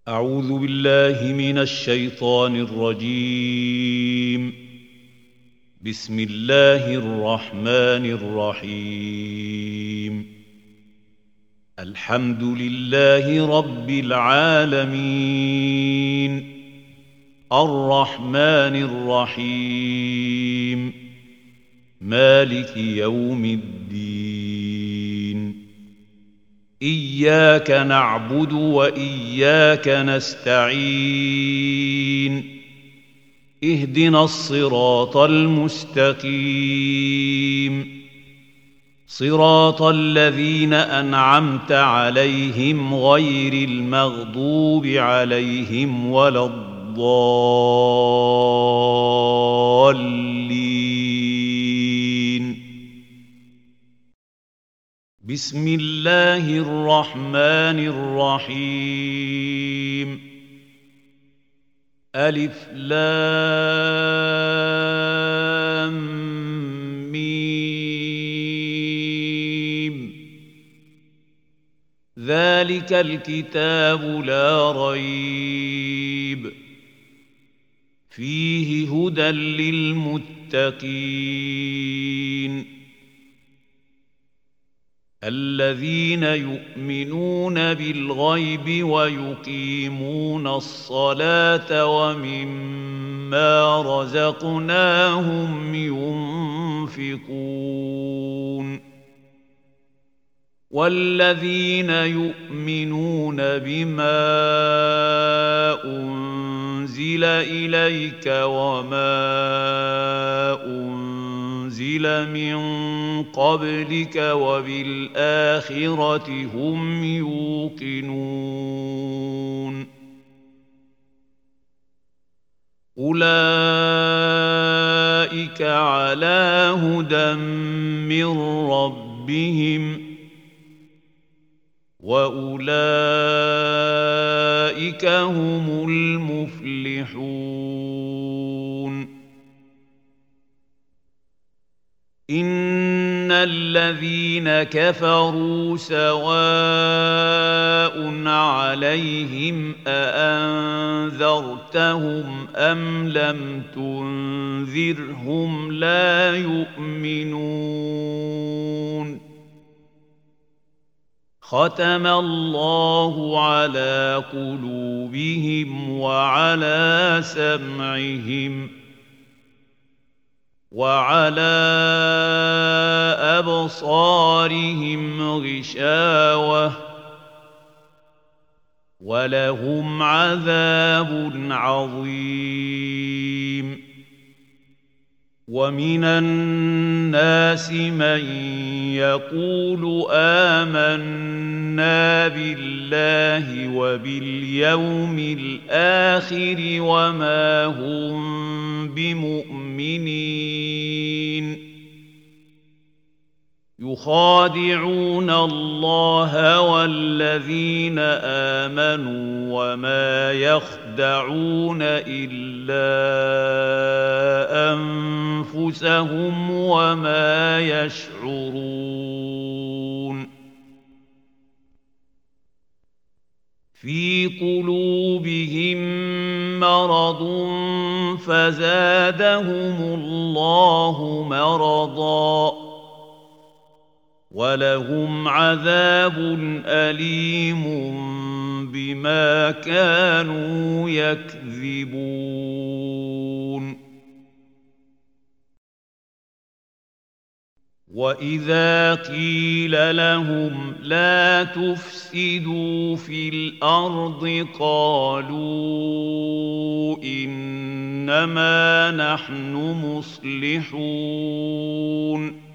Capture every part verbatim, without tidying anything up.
أعوذ بالله من الشيطان الرجيم. بسم الله الرحمن الرحيم. الحمد لله رب العالمين، الرحمن الرحيم، مالك يوم الدين. إياك نعبد وإياك نستعين. اهدنا الصراط المستقيم، صراط الذين أنعمت عليهم غير المغضوب عليهم ولا الضالين. بسم الله الرحمن الرحيم. ألف لام ميم. ذلك الكتاب لا ريب فيه هدى للمتقين الذين يؤمنون بالغيب ويقيمون الصلاة ومما رزقناهم ينفقون والذين يؤمنون بما أنزل إليك وما أنزل من قبلك وبالآخرة هم يوقنون. أولئك على هدى من ربهم وأولئك هم المفلحون. إن الذين كفروا سواء عليهم أأنذرتهم أم لم تنذرهم لا يؤمنون. ختم الله على قلوبهم وعلى سمعهم وعلى أبصارهم غشاوة ولهم عذاب عظيم. ومن الناس من يقول آمنا بالله وباليوم الآخر وما هم بمؤمنين. يخادعون الله والذين آمنوا وما يخدعون إلا أنفسهم وما يشعرون. في قلوبهم مرض فزادهم الله مرضاً ولهم عذاب أليم بما كانوا يكذبون. وإذا قيل لهم لا تفسدوا في الأرض قالوا إنما نحن مصلحون.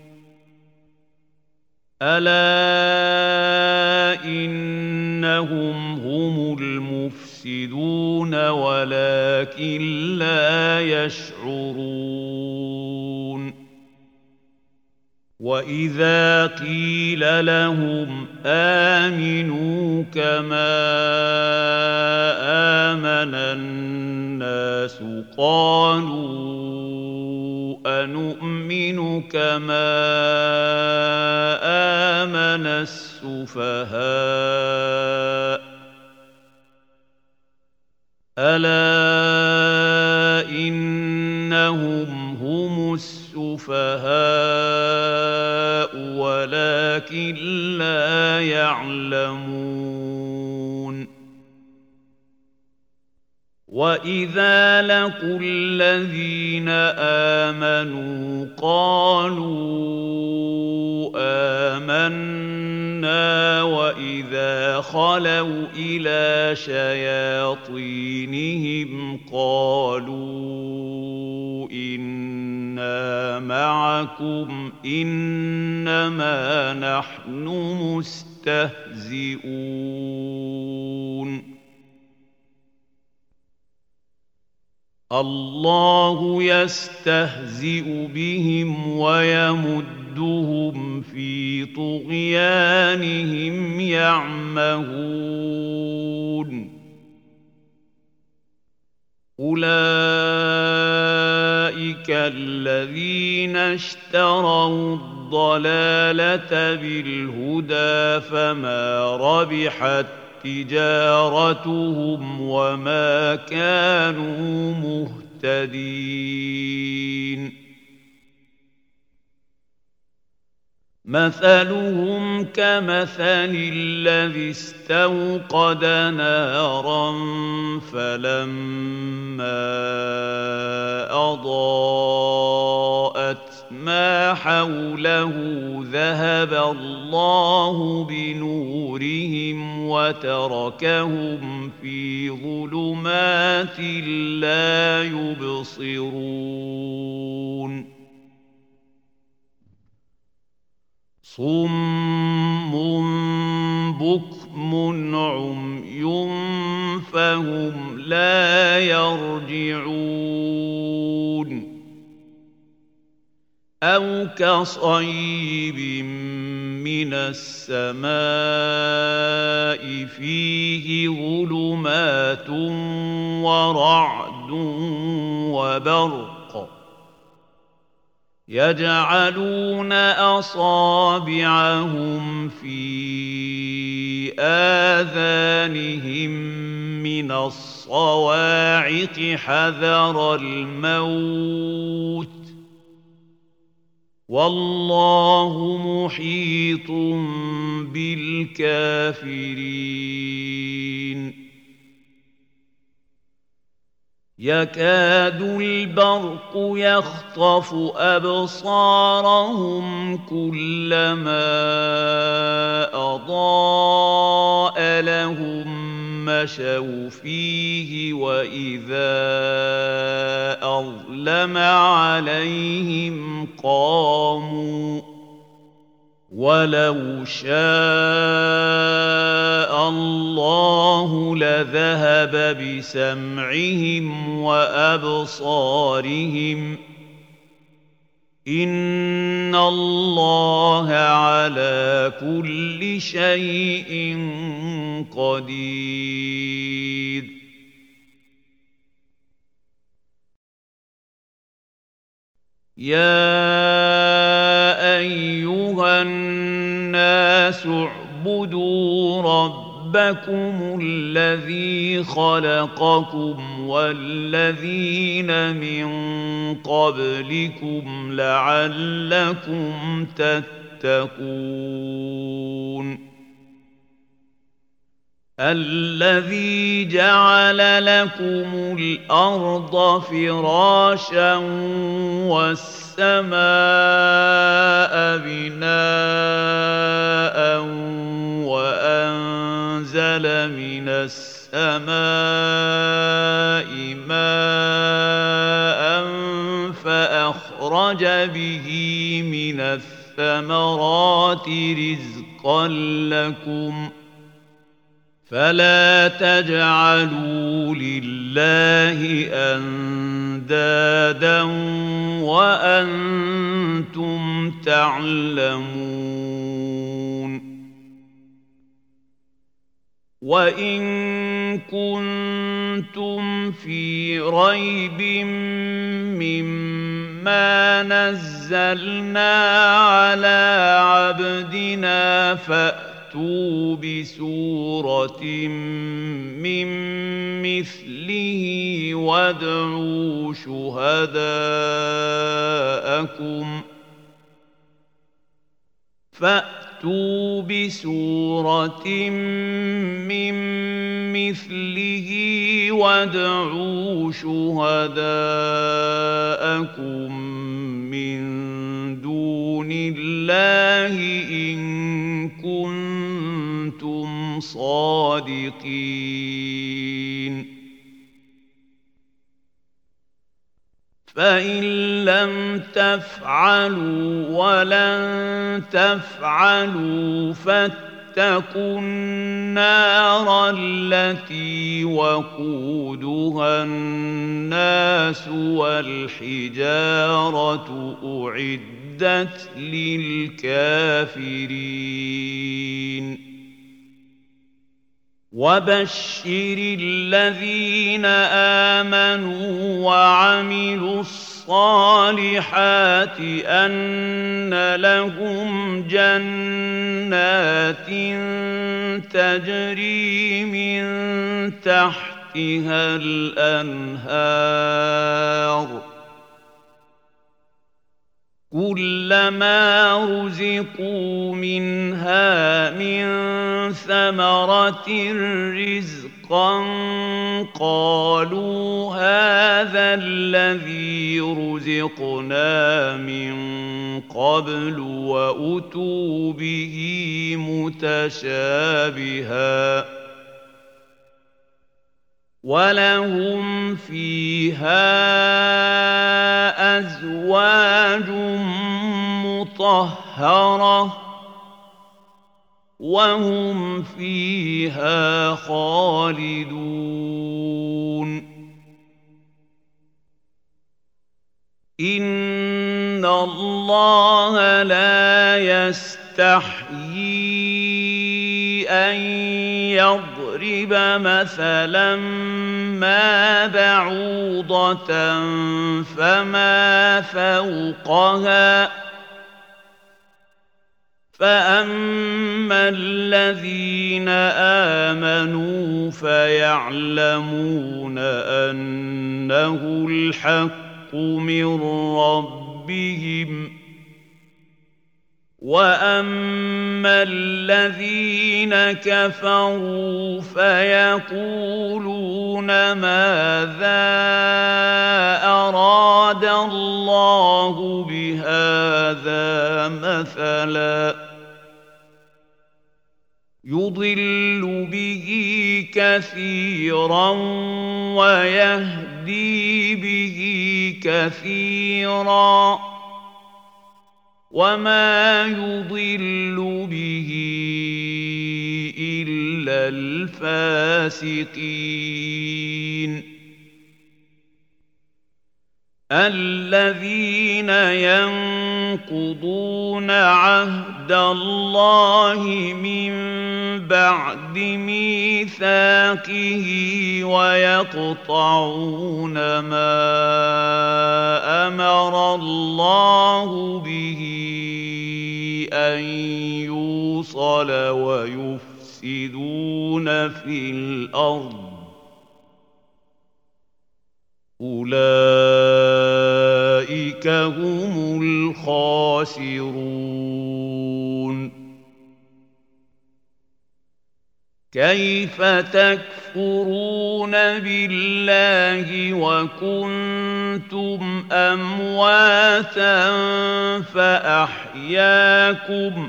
ألا إنهم هم المفسدون ولكن لا يشعرون. وإذا قيل لهم آمنوا كما آمن الناس قالوا أنؤمن كما آمن السفهاء ألا إنهم هم السفهاء ولكن لا يعلمون وإذا لقوا الذين آمنوا قالوا آمنا وإذا خلوا إلى شياطينهم قالوا إنا معكم إنما نحن مستهزئون الله يستهزئ بهم ويمدهم في طغيانهم يعمهون أولئك الذين اشتروا الضلالة بالهدى فما ربحت تجارتهم وما كانوا مهتدين مثلهم كمثل الذي استوقد نارا فلما أضاءت ما حوله ذهب الله بنورهم وتركهم في ظلمات لا يبصرون صم بكم عمي فهم لا يرجعون أو كصيب من السماء فيه ظلمات ورعد وبرق يجعلون أصابعهم في آذانهم من الصواعق حذر الموت والله محيط بالكافرين يكاد البرق يخطف أبصارهم كلما أضاء لهم مشوا فيه وإذا أظلم عليهم قاموا ولو شاء الله لذهب بسمعهم وأبصارهم إن الله على كل شيء قدير يا أيها الناس اعبدوا ربكم الذي خلقكم والذين من قبلكم لعلكم تتقون الذي جعل لكم الأرض فراشا والسماء بناء وأنزل من السماء ماء فأخرج به من الثمرات رزقا لكم فلا تجعلوا لله أندادا وأنتم تعلمون وإن كنتم في ريب مما نزلنا على عبدنا فأتوا فأتوا بسورة من مثله وادعوا شهداءكم فأتوا بسورة من مثله وادعوا شهداءكم من دون الله إن كنتم صادقين فإن لم تفعلوا ولن تفعلوا فاتقوا النار التي وقودها الناس والحجارة أعدت للكافرين وبشر الذين آمنوا وعملوا الصالحات أن لهم جنات تجري من تحتها الأنهار كلما رزقوا منها من ثمرة رزقا قالوا هذا الذي رزقنا من قبل وأتوا به متشابها ولهم فيها أزواج مطهرة وهم فيها خالدون إن الله لا يستحيي أن يضرب مثلا ما بعوضة فما فوقها فأما الذين آمنوا فيعلمون أنه الحق من ربهم وأما الذين كفروا فيقولون ماذا أراد الله بهذا مثلا يضل به كثيرا ويهدي به كثيرا وما يضل به إلا الفاسقين الذين ينقضون عهد الله من بعد ميثاقه ويقطعون ما أمر الله به أن يوصل ويفسدون في الأرض أولئك هم الخاسرون كيف تكفرون بالله وكنتم أمواتا فأحياكم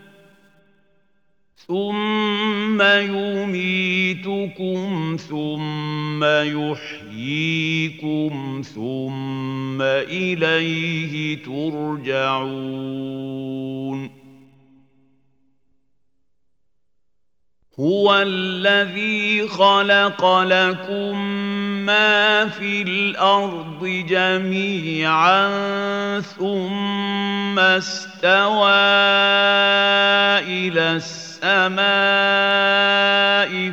ثم يميتكم ثم يحييكم ثم إليه ترجعون هو الذي خلق لكم ما في الأرض جميعا ثم استوى إلى السماء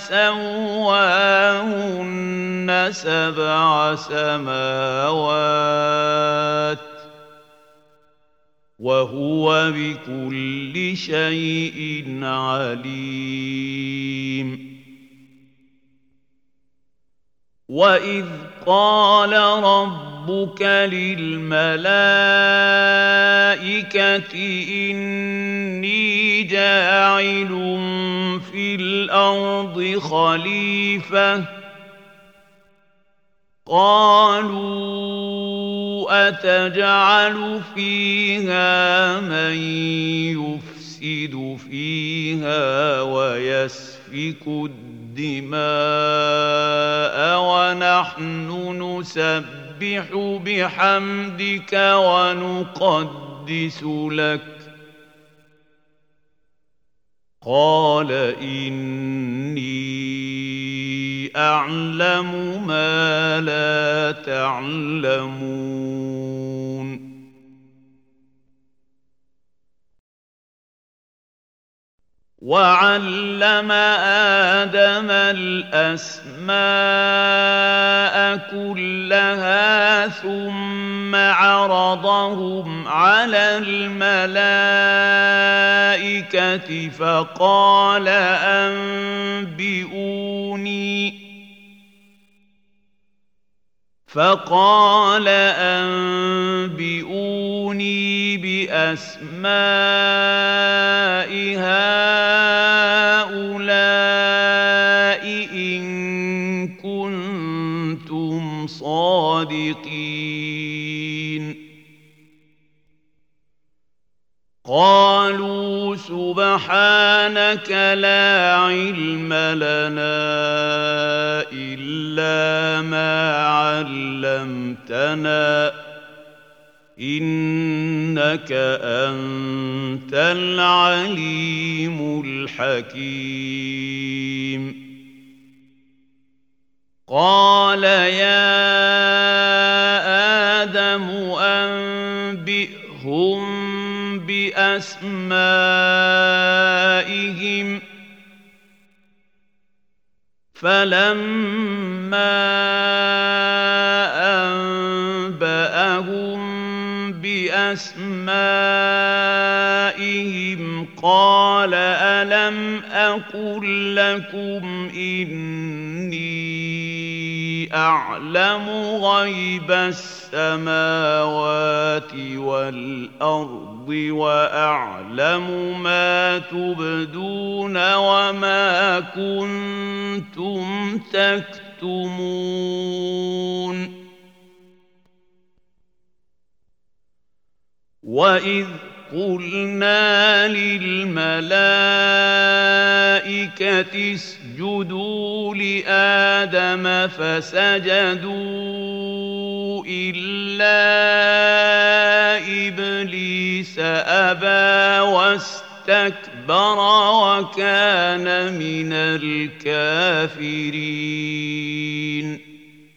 فسواهن سبع سماوات وهو بكل شيء عليم. وإذ قال ربك للملائكة إني جاعل في الأرض خليفة قالوا أتجعل فيها من يفسد فيها ويسفك الدماء ونحن نسبح بحمدك ونقدس لك قال إني أعلم ما لا تعلمون. وعلم آدم الأسماء كلها ثم عرضهم على الملائكة فقال أنبئوني فقال أنبئوني بأسماء هؤلاء إن كنتم صادقين. قالوا سبحانك لا علم لنا إلا ما علمتنا إنك أنت العليم الحكيم. قال يا آدم أنبئهم بأسمائهم فلما أنبأهم بأسمائهم قال ألم أقل لكم إني أعلم غيب السماوات والأرض وأعلم ما تبدون وما كنتم تكتمون. وإذ قلنا للملائكة اسجدوا لآدم فسجدوا إلا إبليس أبى واستكبر وكان من الكافرين.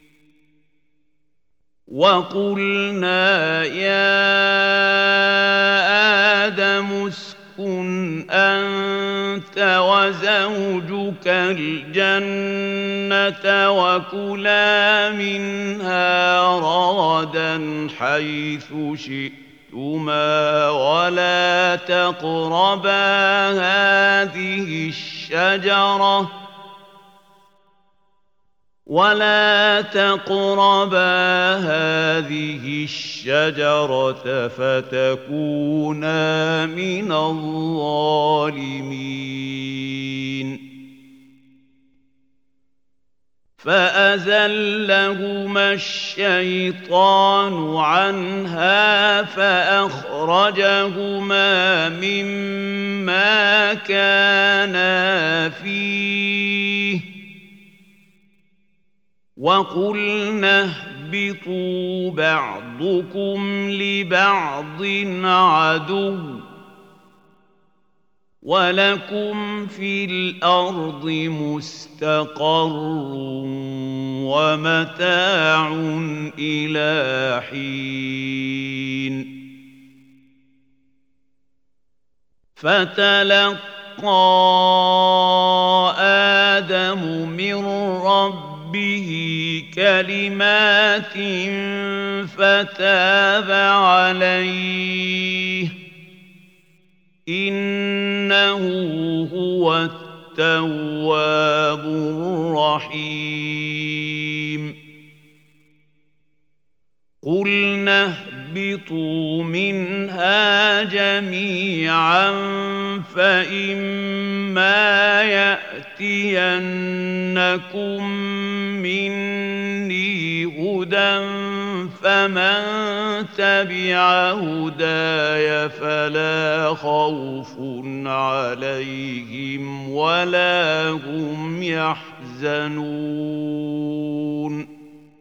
وقلنا يا آدم اسكن أنت وزوجك الجنة وكلا منها رغدا حيث شئتما ولا تقربا هذه الشجرة ولا تقربا هذه الشجرة فتكونا من الظالمين. فأزلهما الشيطان عنها فأخرجهما مما كانا فيه وقلنا اهبطوا بعضكم لبعض عدو ولكم في الأرض مستقر ومتاع إلى حين. فتلقى آدم من ربه ربه كلمات فتاب عليه إنه هو التواب الرحيم قُلْنَا اهْبِطُوا مِنْهَا جَمِيعًا فَإِمَّا يَأْتِيَنَّكُم مِّنِّي هُدًى فَمَن تَبِعَ هُدَايَ فَلَا خَوْفٌ عَلَيْهِمْ وَلَا هُمْ يَحْزَنُونَ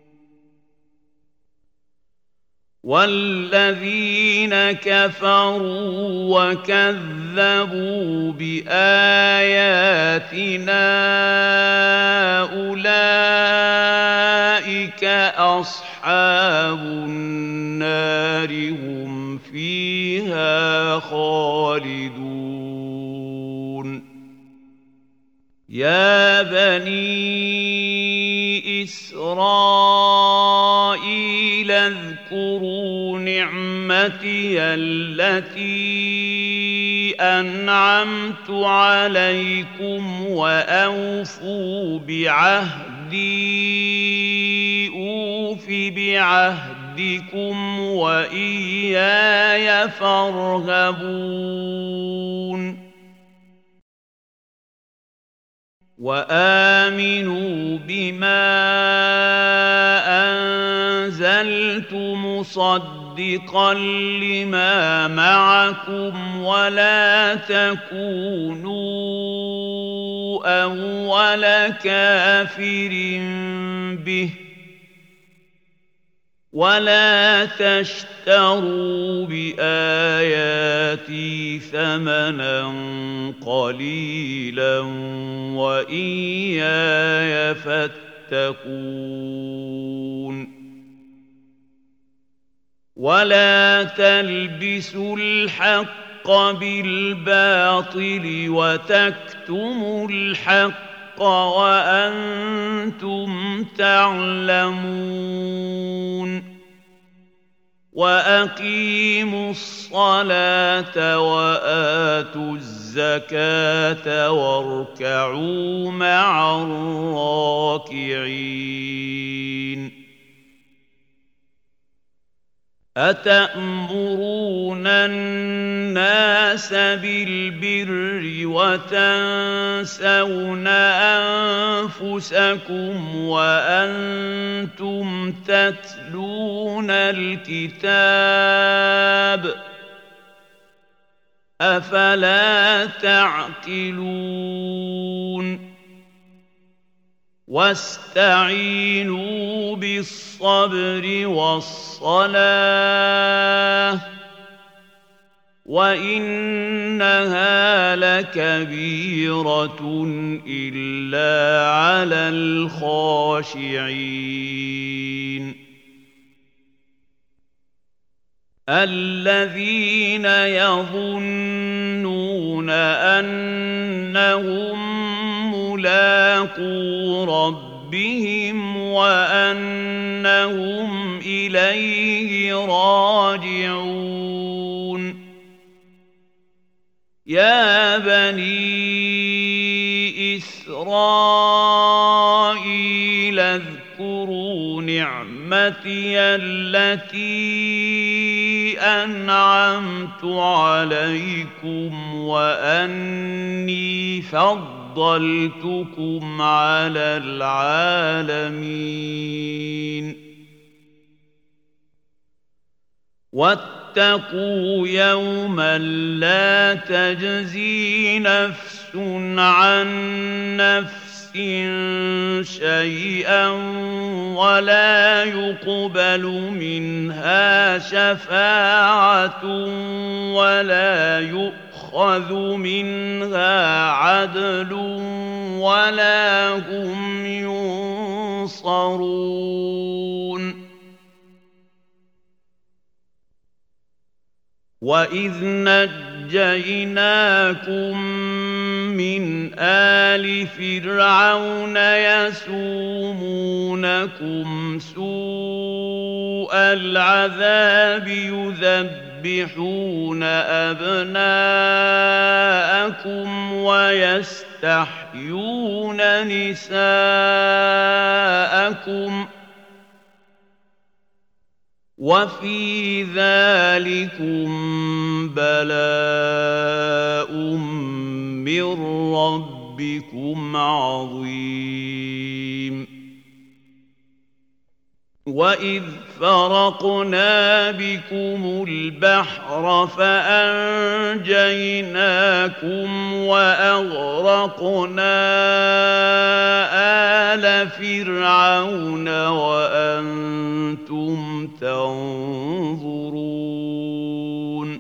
وَالَّذِينَ كَفَرُوا وَكَذَّبُوا بِآيَاتِنَا أُولَٰئِكَ أَصْحَابُ النَّارِ هُمْ فِيهَا خَالِدُونَ يَا بَنِي إِسْرَائِيلَ اذْكُرُوا نِعْمَتِيَ الَّتِي أَنْعَمْتُ عَلَيْكُمْ وَأَوْفُوا بِعَهْدِي أُوفِ بِعَهْدِكُمْ وَإِيَّايَ فَارْهَبُونِ وَآمِنُوا بِمَا أَنزَلْتُ مُصَدِّقًا لِّمَا مَعَكُمْ وَلَا تَكُونُوا أَوَّلَ كَافِرٍ بِهِ وَلَا تَشْتَرُوا بِآيَاتِي ثَمَنًا قَلِيلًا وَإِيَّايَ فَاتَّقُونِ وَلَا تَلْبِسُوا الْحَقَّ بِالْبَاطِلِ وَتَكْتُمُوا الْحَقَّ وَأَنتُمْ تَعْلَمُونَ وَأَقِيمُوا الصَّلَاةَ وَآتُوا الزَّكَاةَ وَارْكَعُوا مَعَ الرَّاكِعِينَ أَتَأْمُرُونَ النَّاسَ بِالْبِرِّ وَتَنسَوْنَ أَنفُسَكُمْ وَأَنتُمْ تَتْلُونَ الْكِتَابَ أَفَلَا تَعْقِلُونَ وَاسْتَعِينُوا بِالصَّبْرِ وَالصَّلَاةِ وَإِنَّهَا لَكَبِيرَةٌ إِلَّا عَلَى الْخَاشِعِينَ الَّذِينَ يَظُنُّونَ أَنَّهُم مُّلَاقُو رَبِّهِمْ وَأَنَّهُمْ إِلَيْهِ رَاجِعُونَ يَا بَنِي إِسْرَائِيلَ اذْكُرُوا نِعْمَتِيَ الَّتِي أَنْعَمْتُ عَلَيْكُمْ وَأَنِّي فَضَّلْتُكُمْ عَلَى الْعَالَمِينَ وَاتَّقُوا يَوْمًا لَّا تَجْزِي نَفْسٌ عَن نَّفْسٍ شَيْئًا وَلَا يُقْبَلُ مِنْهَا شَفَاعَةٌ وَلَا يُؤْخَذُ مِنْهَا عَدْلٌ وَلَا هُمْ يُنصَرُونَ وَإِذْ نَجَّيْنَاكُم من آل فرعون يسومونكم سوء العذاب يذبحون أبناءكم ويستحيون نساءكم وفي ذلكم بلاء من ربكم عظيم وإذ فرقنا بكم البحر فأنجيناكم وأغرقنا آل فرعون وأنتم تنظرون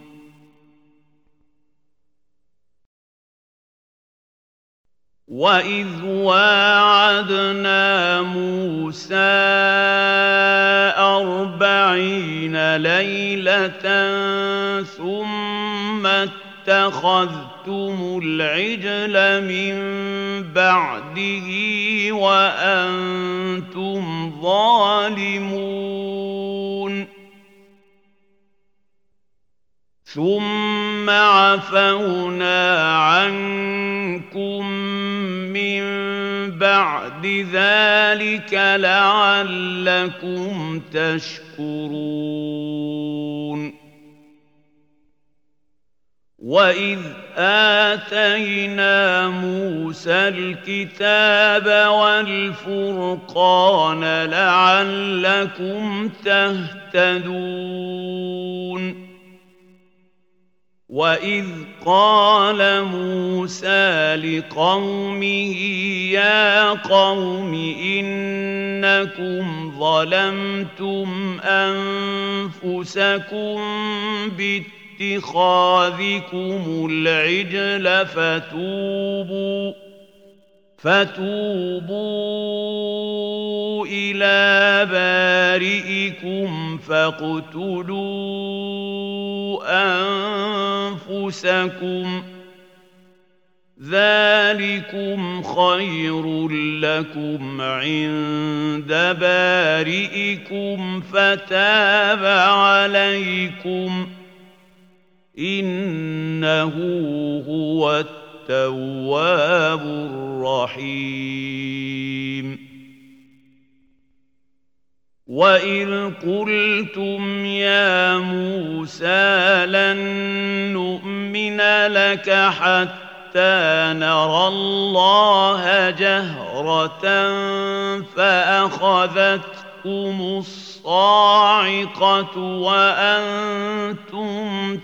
وَإِذْ وَاعَدْنَا مُوسَىٰ أَرْبَعِينَ لَيْلَةً ثُمَّ اتَّخَذْتُمُ الْعِجْلَ مِن بَعْدِهِ وَأَنتُمْ ظَالِمُونَ ثُمَّ عَفَوْنَا عَنكُم مِّن بَعْدِ ذَلِكَ لَعَلَّكُمْ تَشْكُرُونَ وَإِذْ آتَيْنَا مُوسَى الْكِتَابَ وَالْفُرْقَانَ لَعَلَّكُمْ تَهْتَدُونَ وَإِذْ قَالَ مُوسَىٰ لِقَوْمِهِ يَا قَوْمِ إِنَّكُمْ ظَلَمْتُمْ أَنفُسَكُم بِاتِّخَاذِكُمُ الْعِجْلَ فَتُوبُوا فَتُوبُوا إِلَىٰ بَارِئِكُمْ فَاقْتُلُوا أَنفُسَكُمْ ذَٰلِكُمْ خَيْرٌ لَّكُمْ عِندَ بَارِئِكُمْ فَتَابَ عَلَيْكُمْ إِنَّهُ هُوَ التواب الرحيم وَإِذْ قُلْتُمْ يَا مُوسَىٰ لَن نُّؤْمِنَ لَكَ حَتَّىٰ نَرَى اللَّهَ جَهْرَةً فَأَخَذَتْكُمُ الصَّاعِقَةُ وَأَنتُمْ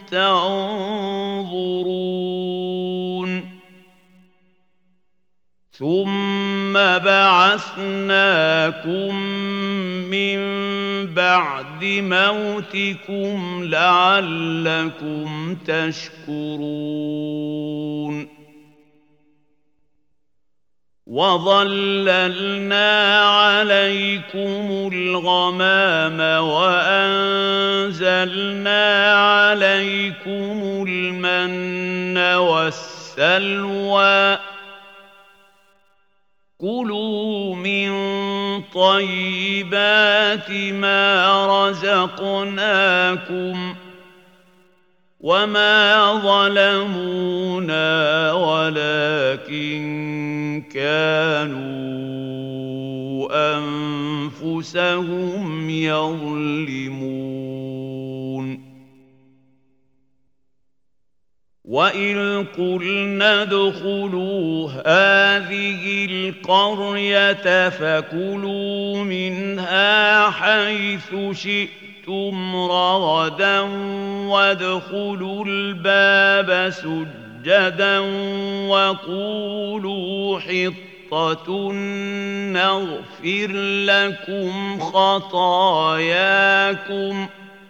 تَنظُرُونَ ثُمَّ بَعَثْنَاكُم مِّن بَعْدِ مَوْتِكُمْ لَعَلَّكُمْ تَشْكُرُونَ وَظَلَّلْنَا عَلَيْكُمُ الْغَمَامَ وَأَنزَلْنَا عَلَيْكُمُ الْمَنَّ وَالسَّلْوَىٰ كُلُوا مِن طَيِّبَاتِ مَا رَزَقْنَاكُمْ وَمَا ظَلَمُونَا وَلَٰكِن كَانُوا أَنفُسَهُمْ يَظْلِمُونَ وَإِذْ قُلْنَا ادْخُلُوا هَٰذِهِ الْقَرْيَةَ فَكُلُوا مِنْهَا حَيْثُ شِئْتُمْ رَغَدًا وَادْخُلُوا الْبَابَ سُجَّدًا وَقُولُوا حِطَّةٌ نَّغْفِرْ لَكُمْ خَطَايَاكُمْ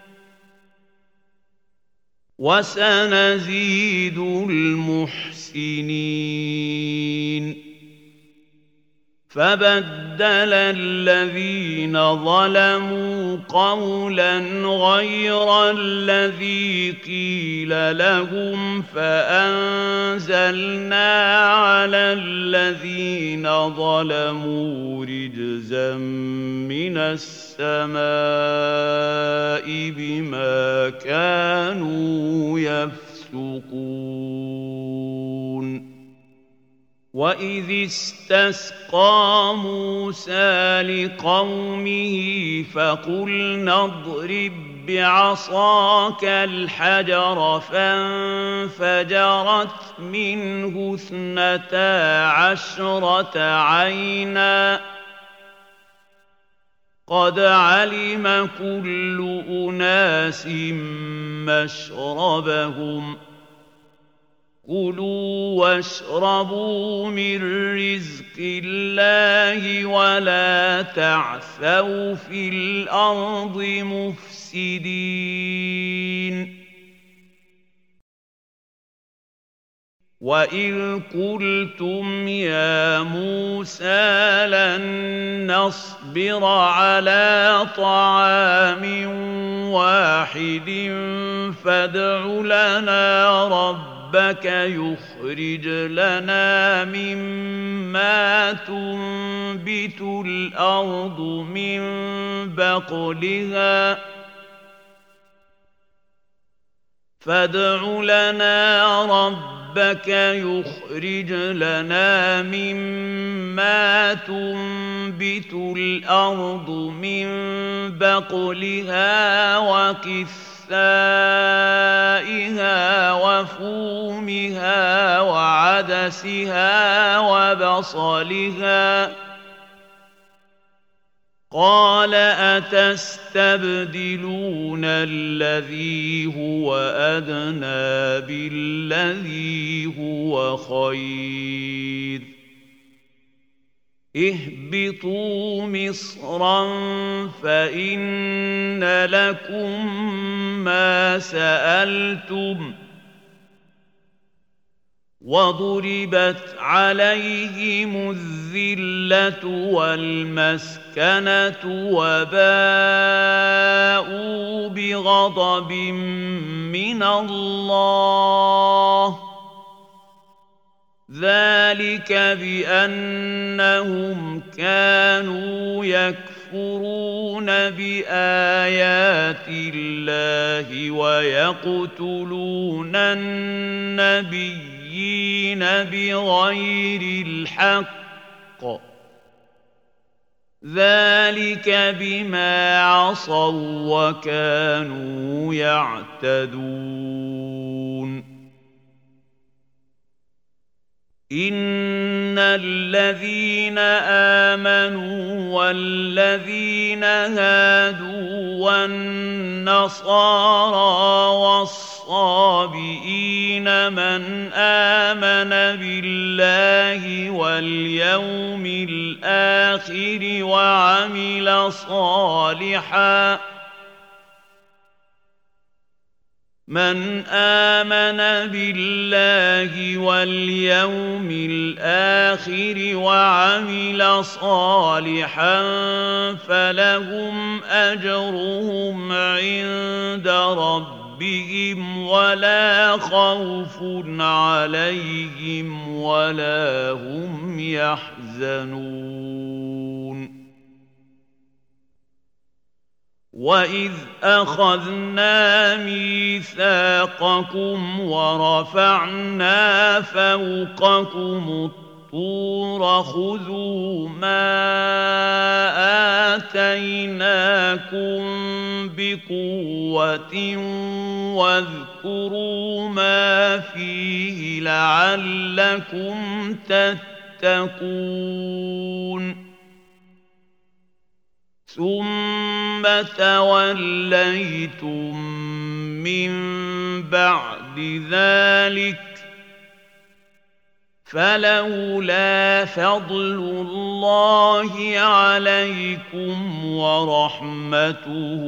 وَسَنَزِيدُ الْمُحْسِنِينَ فَبَدَّلَ الَّذِينَ ظَلَمُوا قولا غير الذي قيل لهم فأنزلنا على الذين ظلموا رجزا من السماء بما كانوا يفسقون وإذ استسقى موسى لقومه فقلنا اضرب بعصاك الحجر فانفجرت منه اثنتا عشرة عينا قد علم كل أناس مشربهم كلوا واشربوا من رزق الله ولا تعثوا في الأرض مفسدين وإذ قلتم يا موسى لن نصبر على طعام واحد فادع لنا ربنا ربك يخرج لنا مما تنبت الأرض من بقلها فادع لنا ربك يخرج لنا مما تنبت الأرض من بقلها وكث كِسَائِهَا وَفُومِهَا وَعَدَسِهَا وَبَصَلِهَا قَالَ أَتَسْتَبْدِلُونَ الَّذِي هُوَ أَدْنَىٰ بِالَّذِي هُوَ خَيْرٌ اهْبِطُوا مِصْرًا فَإِنَّ لَكُم مَّا سَأَلْتُمْ وَضُرِبَتْ عَلَيْهِمُ الذِّلَّةُ وَالْمَسْكَنَةُ وَبَاءُوا بِغَضَبٍ مِّنَ اللَّهِ ذَلِكَ بِأَنَّهُمْ كَانُوا يَكْفُرُونَ بِآيَاتِ اللَّهِ وَيَقْتُلُونَ النَّبِيِّينَ بِغَيْرِ الْحَقِّ ذَلِكَ بِمَا عَصَوا وَّكَانُوا يَعْتَدُونَ إِنَّ الَّذِينَ آمَنُوا وَالَّذِينَ هَادُوا وَالنَّصَارَىٰ وَالصَّابِئِينَ مَنْ آمَنَ بِاللَّهِ وَالْيَوْمِ الْآخِرِ وَعَمِلَ صَالِحًا مَنْ آمَنَ بِاللَّهِ وَالْيَوْمِ الْآخِرِ وَعَمِلَ صَالِحًا فَلَهُمْ أَجْرُهُمْ عِندَ رَبِّهِمْ وَلَا خَوْفٌ عَلَيْهِمْ وَلَا هُمْ يَحْزَنُونَ وَإِذْ أَخَذْنَا مِيثَاقَكُمْ وَرَفَعْنَا فَوْقَكُمُ الطُّورَ خُذُوا مَا آتَيْنَاكُمْ بِقُوَّةٍ وَاذْكُرُوا مَا فِيهِ لَعَلَّكُمْ تَتَّقُونَ ثُمَّ تَوَلَّيْتُم مِّن بَعْدِ ذَلِكَ فَلَوْلَا فَضْلُ اللَّهِ عَلَيْكُمْ وَرَحْمَتُهُ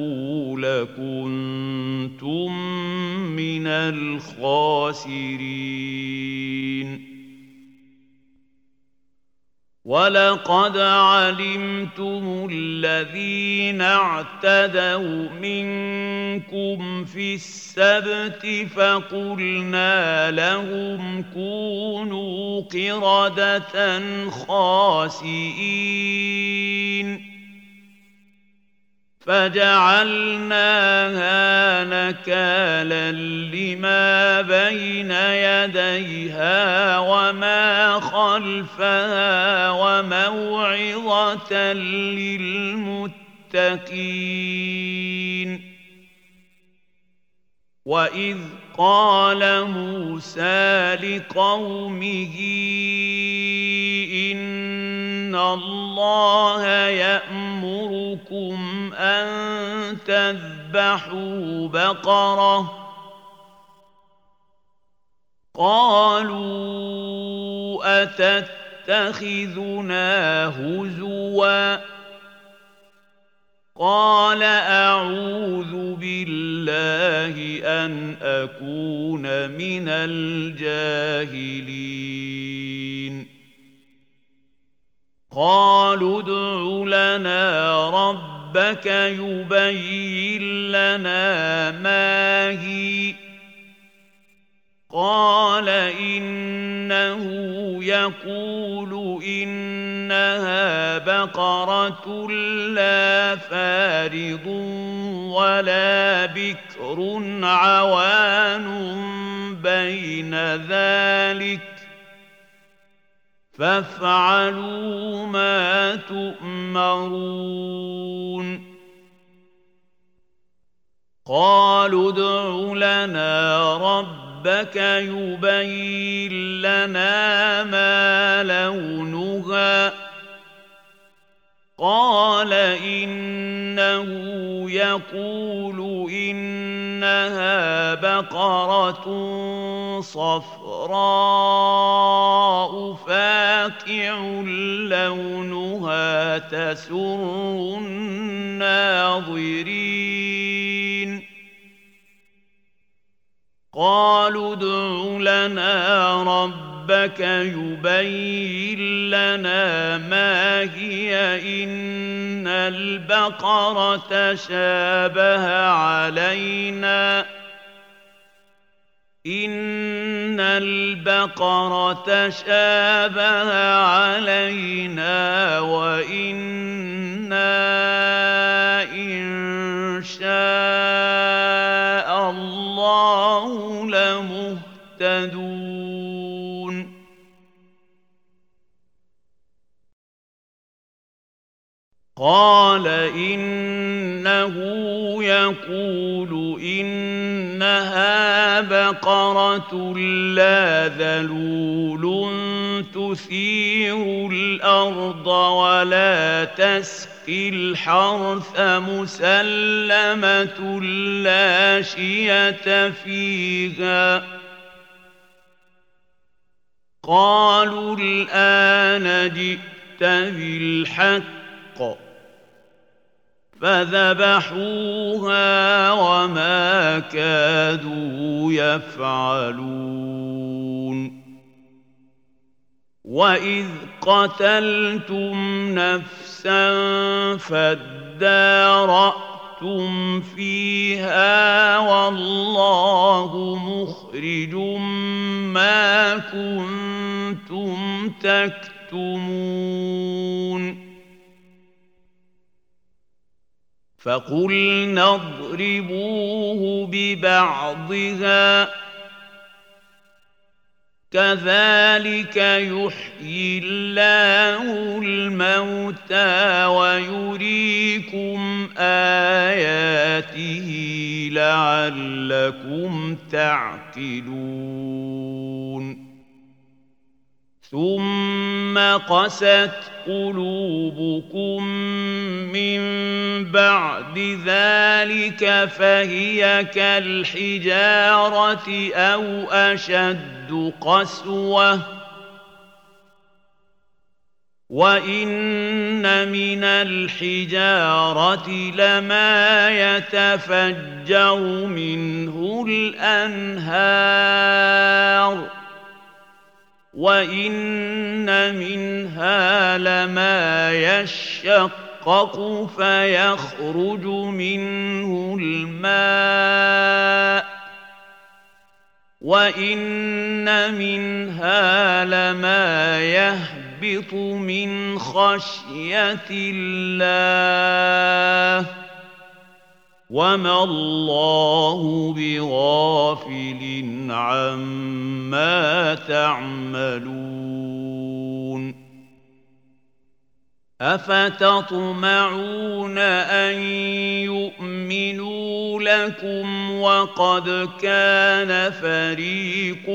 لَكُنتُم مِّنَ الْخَاسِرِينَ وَلَقَدْ عَلِمْتُمُ الَّذِينَ اعْتَدَوْا مِنكُمْ فِي السَّبْتِ فَقُلْنَا لَهُمْ كُونُوا قِرَدَةً خَاسِئِينَ فَجَعَلْنَاهَا نَكَالًا لِمَا بَيْنَ يَدَيْهَا وَمَا خَلْفَهَا وَمَوْعِظَةً لِّلْمُتَّقِينَ وَإِذْ قَالَ مُوسَىٰ لِقَوْمِهِ إِنَّ اللَّهَ يَأْمُرُكُمْ أَن تَذْبَحُوا بَقَرَةً قَالُوا أَتَتَّخِذُنَا هُزُوًا قَالَ أَعُوذُ بِاللَّهِ أَنْ أَكُونَ مِنَ الْجَاهِلِينَ قَالُوا ادْعُ لَنَا رَبَّكَ يُبَيِّن لَّنَا مَا هِيَ قَالَ إِنَّهُ يَقُولُ إِنَّهَا بَقَرَةٌ لَّا فَارِضٌ وَلَا بِكْرٌ عَوَانٌ بَيْنَ ذَٰلِكَ فَافْعَلُوا مَا تُؤْمَرُونَ قَالُوا ادْعُ لَنَا رَبَّكَ يُبَيِّن لَّنَا مَا لَوْنُهَا قَالَ إِنَّهُ يَقُولُ إِنَّهَا بَقَرَةٌ صَفْرَاءُ فَاقِعٌ لَّوْنُهَا تَسُرُّ النَّاظِرِينَ قَالُوا ادْعُ لَنَا رَبَّكَ يُبَيِّن لَّنَا مَا هِيَ إِنَّ الْبَقَرَةَ شَابَهَ عَلَيْنَا إِنَّ الْبَقَرَةَ شَابَهَ عَلَيْنَا وَإِنَّا إِن شَاءَ اللَّهُ لَمُهْتَدُونَ قَالَ إِنَّهُ يَقُولُ إِنَّهَا بَقَرَةٌ لَّا ذَلُولٌ تُثِيرُ الْأَرْضَ وَلَا تَسْقِي الْحَرْثَ مُسَلَّمَةٌ لَّا شِيَةَ فِيهَا قَالُوا الْآنَ جِئْتَ بِالْحَقِّ فَذَبَحُوهَا وَمَا كَادُوا يَفْعَلُونَ وَإِذْ قَتَلْتُمْ نَفْسًا فَادَّارَأْتُمْ فِيهَا وَاللَّهُ مُخْرِجٌ مَّا كُنتُمْ تَكْتُمُونَ فَقُلْنَا اضْرِبُوهُ بِبَعْضِهَا كَذَٰلِكَ يُحْيِي اللَّهُ الْمَوْتَىٰ وَيُرِيكُمْ آيَاتِهِ لَعَلَّكُمْ تَعْقِلُونَ ثُمَّ قَسَتْ قُلُوبُكُم مِّن بَعْدِ ذَٰلِكَ فَهِيَ كَالْحِجَارَةِ أَوْ أَشَدُّ قَسْوَةً ۚ وَإِنَّ مِنَ الْحِجَارَةِ لَمَا يَتَفَجَّرُ مِنْهُ الْأَنْهَارُ وإن منها لما يشقق فيخرج منه الماء وإن منها لما يهبط من خشية الله وما الله بغافل عما تعملون أفتطمعون أن يؤمنوا لكم وقد كان فريق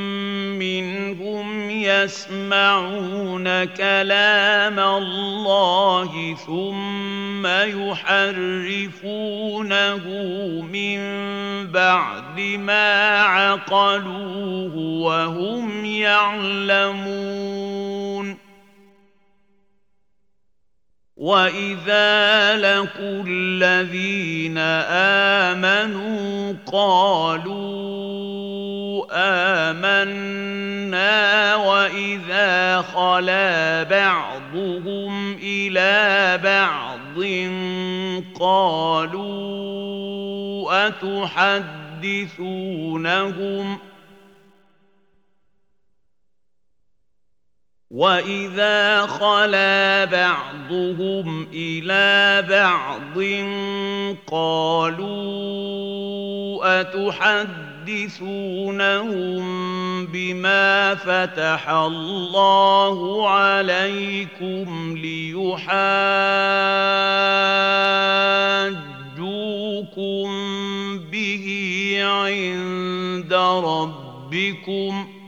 منهم يسمعون كلام الله ثم يحرفونه من بعد ما عقلوه وهم يعلمون وَإِذَا لَقُوا الَّذِينَ آمَنُوا قَالُوا آمَنَّا وَإِذَا خَلَا بَعْضُهُمْ إِلَى بَعْضٍ قَالُوا أَتُحَدِّثُونَهُمْ وَإِذَا خَلَا بَعْضُهُمْ إِلَى بَعْضٍ قَالُوا أَتُحَدِّثُونَهُم بِمَا فَتَحَ اللَّهُ عَلَيْكُمْ لِيُحَاجُّوكُم بِهِ عِندَ رَبِّكُمْ ۚ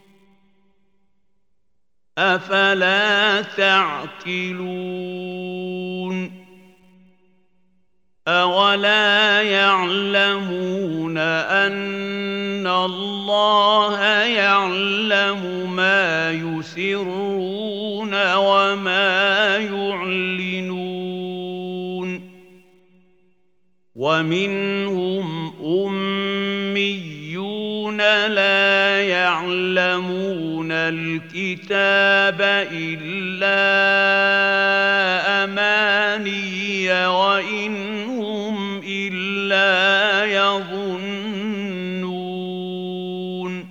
أَفَلَا تَعْقِلُونَ أَوَلَا يَعْلَمُونَ أَنَّ اللَّهَ يَعْلَمُ مَا يُسِرُّونَ وَمَا يُعْلِنُونَ وَمِنْهُمْ أُمِّيُّونَ لَا يَعْلَمُونَ الْكِتَابَ إِلَّا أَمَانِيَّ وَإِنْ هُمْ إِلَّا يَظُنُّونَ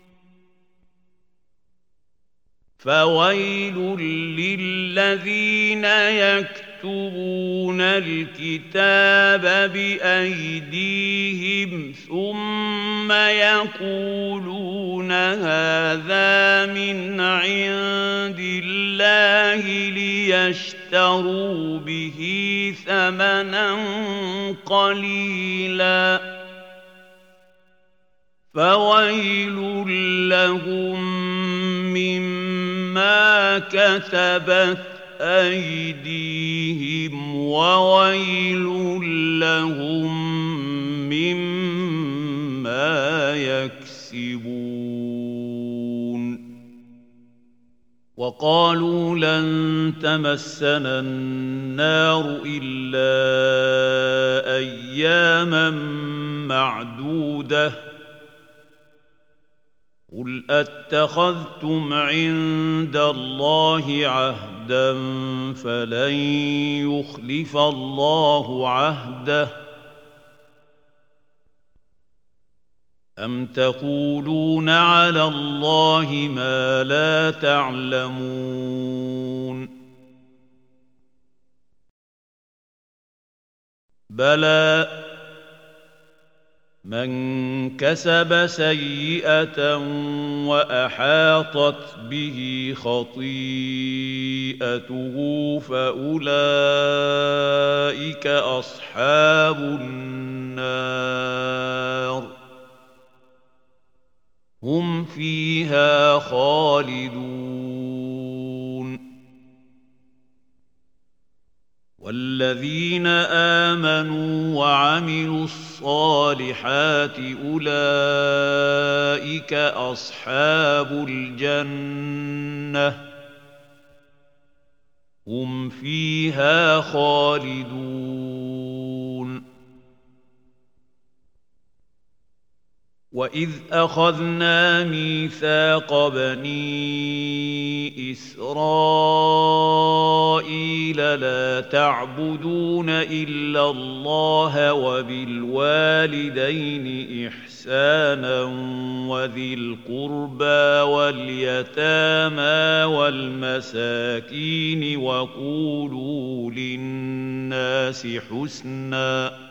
فَوَيْلٌ لِّلَّذِينَ يَكْتُبُونَ الْكِتَابَ بِأَيْدِيهِمْ ثُمَّ يَقُولُونَ هَٰذَا مِنْ عِندِ اللَّهِ لِيَشْتَرُوا بِهِ ثَمَنًا قَلِيلًا فَوَيْلٌ لَّهُم مِّمَّا كَتَبَتْ أَيْدِيهِمْ وَوَيْلٌ لَّهُم مِّمَّا يَكْسِبُونَ وَقَالُوا لَن تَمَسَّنَا النَّارُ إِلَّا أَيَّامًا مَّعْدُودَةً قُلْ أَتَّخَذْتُمْ عِندَ اللَّهِ عَهْدًا فَلَن يُخْلِفَ اللَّهُ عَهْدَهُ أَمْ تَقُولُونَ عَلَى اللَّهِ مَا لَا تَعْلَمُونَ بَلَىٰ مَن كَسَبَ سَيِّئَةً وَأَحَاطَتْ بِهِ خَطِيئَتُهُ فَأُولَٰئِكَ أَصْحَابُ النَّارِ هُمْ فِيهَا خَالِدُونَ وَالَّذِينَ آمَنُوا وَعَمِلُوا الصَّالِحَاتِ أُولَٰئِكَ أَصْحَابُ الْجَنَّةِ هُمْ فِيهَا خَالِدُونَ وَإِذْ أَخَذْنَا مِيثَاقَ بَنِي إِسْرَائِيلَ لَا تَعْبُدُونَ إِلَّا اللَّهَ وَبِالْوَالِدَيْنِ إِحْسَانًا وَذِي الْقُرْبَى وَالْيَتَامَى وَالْمَسَاكِينِ وَقُولُوا لِلنَّاسِ حُسْنًا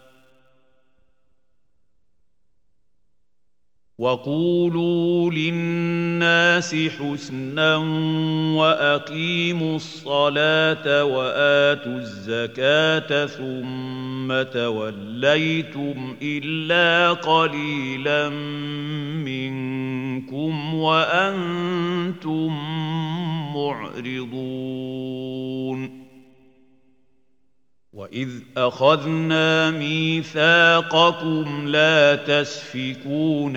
وَقُولُوا لِلنَّاسِ حُسْنًا وَأَقِيمُوا الصَّلَاةَ وَآتُوا الزَّكَاةَ ثُمَّ تَوَلَّيْتُمْ إِلَّا قَلِيلًا مِّنكُمْ وَأَنتُم مُّعْرِضُونَ وَإِذْ أَخَذْنَا مِيثَاقَكُمْ لَا تَسْفِكُونَ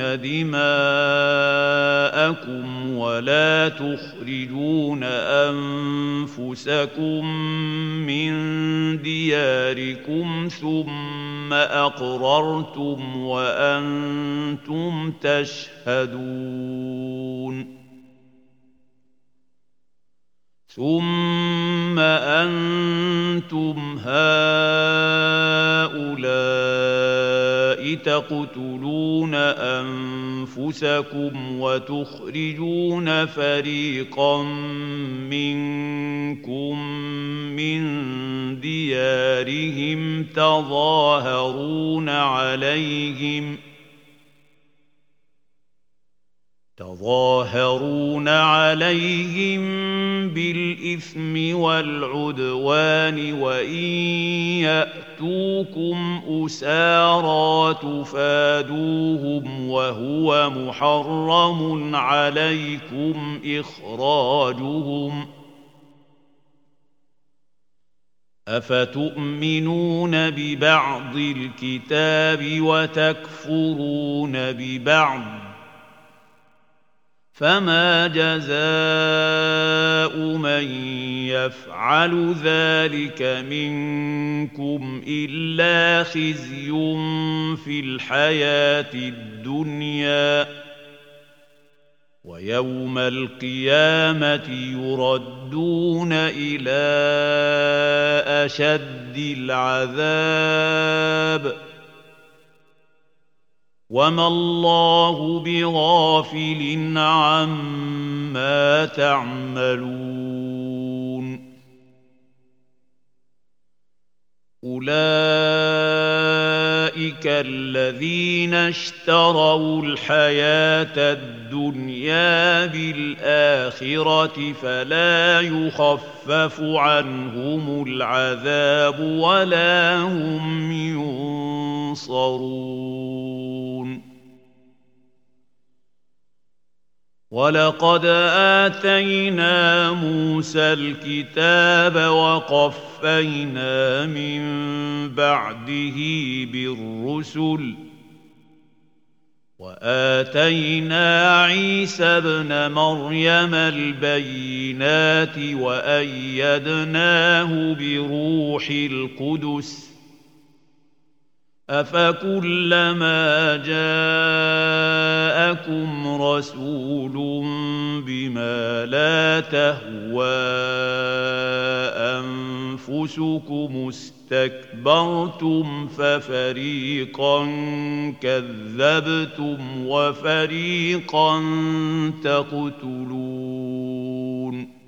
دِمَاءَكُمْ وَلَا تُخْرِجُونَ أَنفُسَكُم مِّن دِيَارِكُمْ ثُمَّ أَقْرَرْتُمْ وَأَنتُمْ تَشْهَدُونَ ثُمَّ أَنتُمْ هَٰؤُلَاءِ تَقْتُلُونَ أَنفُسَكُمْ وَتُخْرِجُونَ فَرِيقًا مِّنكُم مِّن دِيَارِهِمْ تَظَاهَرُونَ عَلَيْهِمْ تظاهرون عليهم بالإثم والعدوان وإن يأتوكم أسارى تفادوهم وهو محرم عليكم إخراجهم أفتؤمنون ببعض الكتاب وتكفرون ببعض فما جزاء من يفعل ذلك منكم إلا خزي في الحياة الدنيا ويوم القيامة يردون إلى أشد العذاب وَمَا اللَّهُ بِغَافِلٍ عَمَّا تَعْمَلُونَ أُولَئِكَ الَّذِينَ اشْتَرَوُا الْحَيَاةَ الدُّنْيَا بِالْآخِرَةِ فَلَا يُخَفَّفُ عَنْهُمُ الْعَذَابُ وَلَا هُمْ يُنصَرُونَ وَلَقَدْ آتَيْنَا مُوسَى الْكِتَابَ وَقَفَّيْنَا مِن بَعْدِهِ بِالرُّسُلِ وَآتَيْنَا عِيسَى ابْنَ مَرْيَمَ الْبَيِّنَاتِ وَأَيَّدْنَاهُ بِرُوحِ الْقُدُسِ أَفَكُلَّمَا جَاءَكُمْ رَسُولٌ بِمَا لَا تَهْوَىٰ أَنفُسُكُمُ اسْتَكْبَرْتُمْ فَفَرِيقًا كَذَّبْتُمْ وَفَرِيقًا تَقْتُلُونَ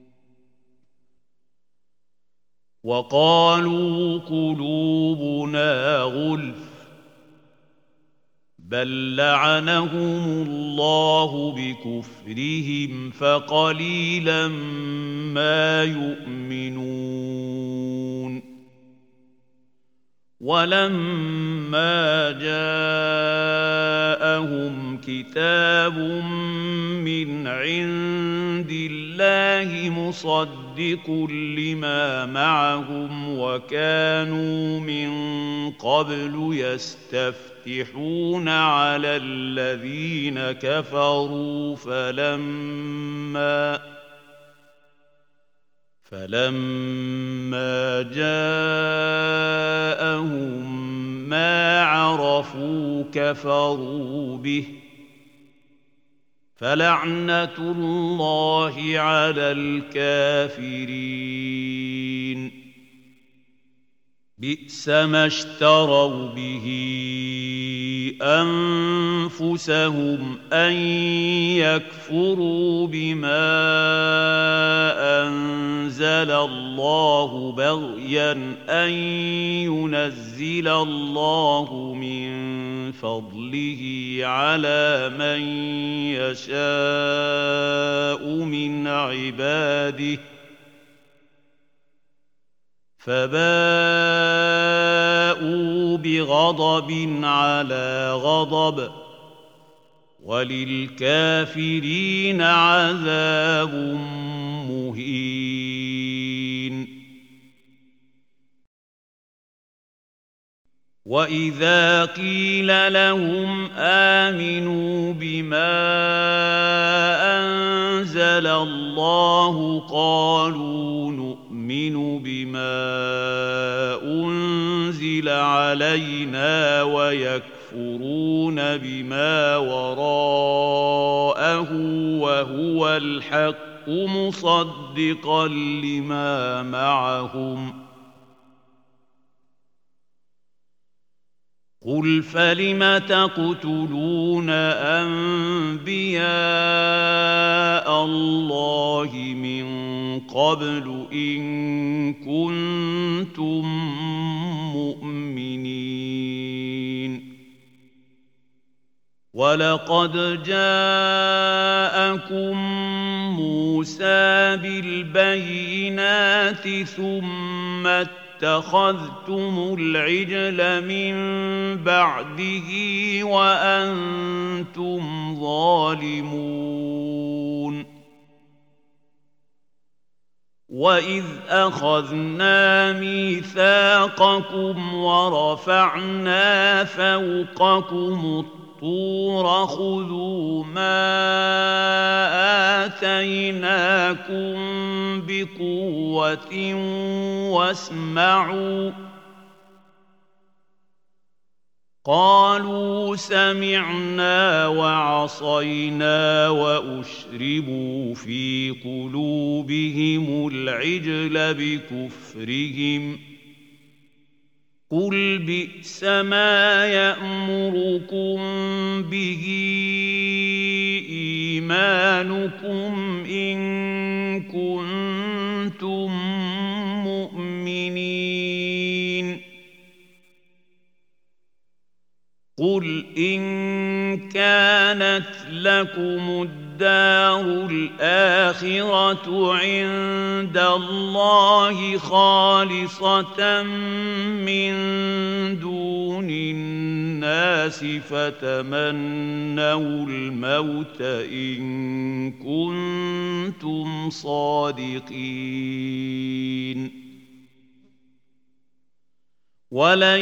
وَقَالُوا قُلُوبُنَا غُلْفٌ بَل لَّعَنَهُمُ اللَّهُ بِكُفْرِهِمْ فَقَلِيلًا مَّا يُؤْمِنُونَ وَلَمَّا جَاءَهُمْ كِتَابٌ مِّنْ عِندِ اللَّهِ مُصَدِّقٌ لِّمَا مَعَهُمْ وَكَانُوا مِن قَبْلُ يَسْتَفْتِحُونَ عَلَى الَّذِينَ كَفَرُوا فَلَمَّا فَلَمَّا جَاءَهُم مَّا عَرَفُوا كفروا به فلعنة الله على الكافرين بئس ما اشتروا به أنفسهم أن يكفروا بما أنزل الله بغيا أن ينزل الله من فضله على من يشاء من عباده فباءوا بغضب على غضب وللكافرين عذاب مهين وإذا قيل لهم آمنوا بما أنزل الله قالوا نؤمن بما أنزل علينا ويكفرون بما وراءه وهو الحق مصدقا لما معهم قل فلم تقتلون أنبياء الله من قبل إن كنتم مؤمنين ولقد جاءكم موسى بالبينات ثم اتخذتم العجل من بعده وأنتم ظالمون وإذ أخذنا ميثاقكم ورفعنا فوقكم الطور خذوا ما آتيناكم بقوة واسمعوا قالوا سمعنا وعصينا وأشربوا في قلوبهم العجل بكفرهم قل بئس ما يأمركم به إيمانكم إن كنتم مؤمنين قل إن كانت لكم الدار الآخرة عند الله خالصة من دون الناس فتمنوا الموت إن كنتم صادقين ولن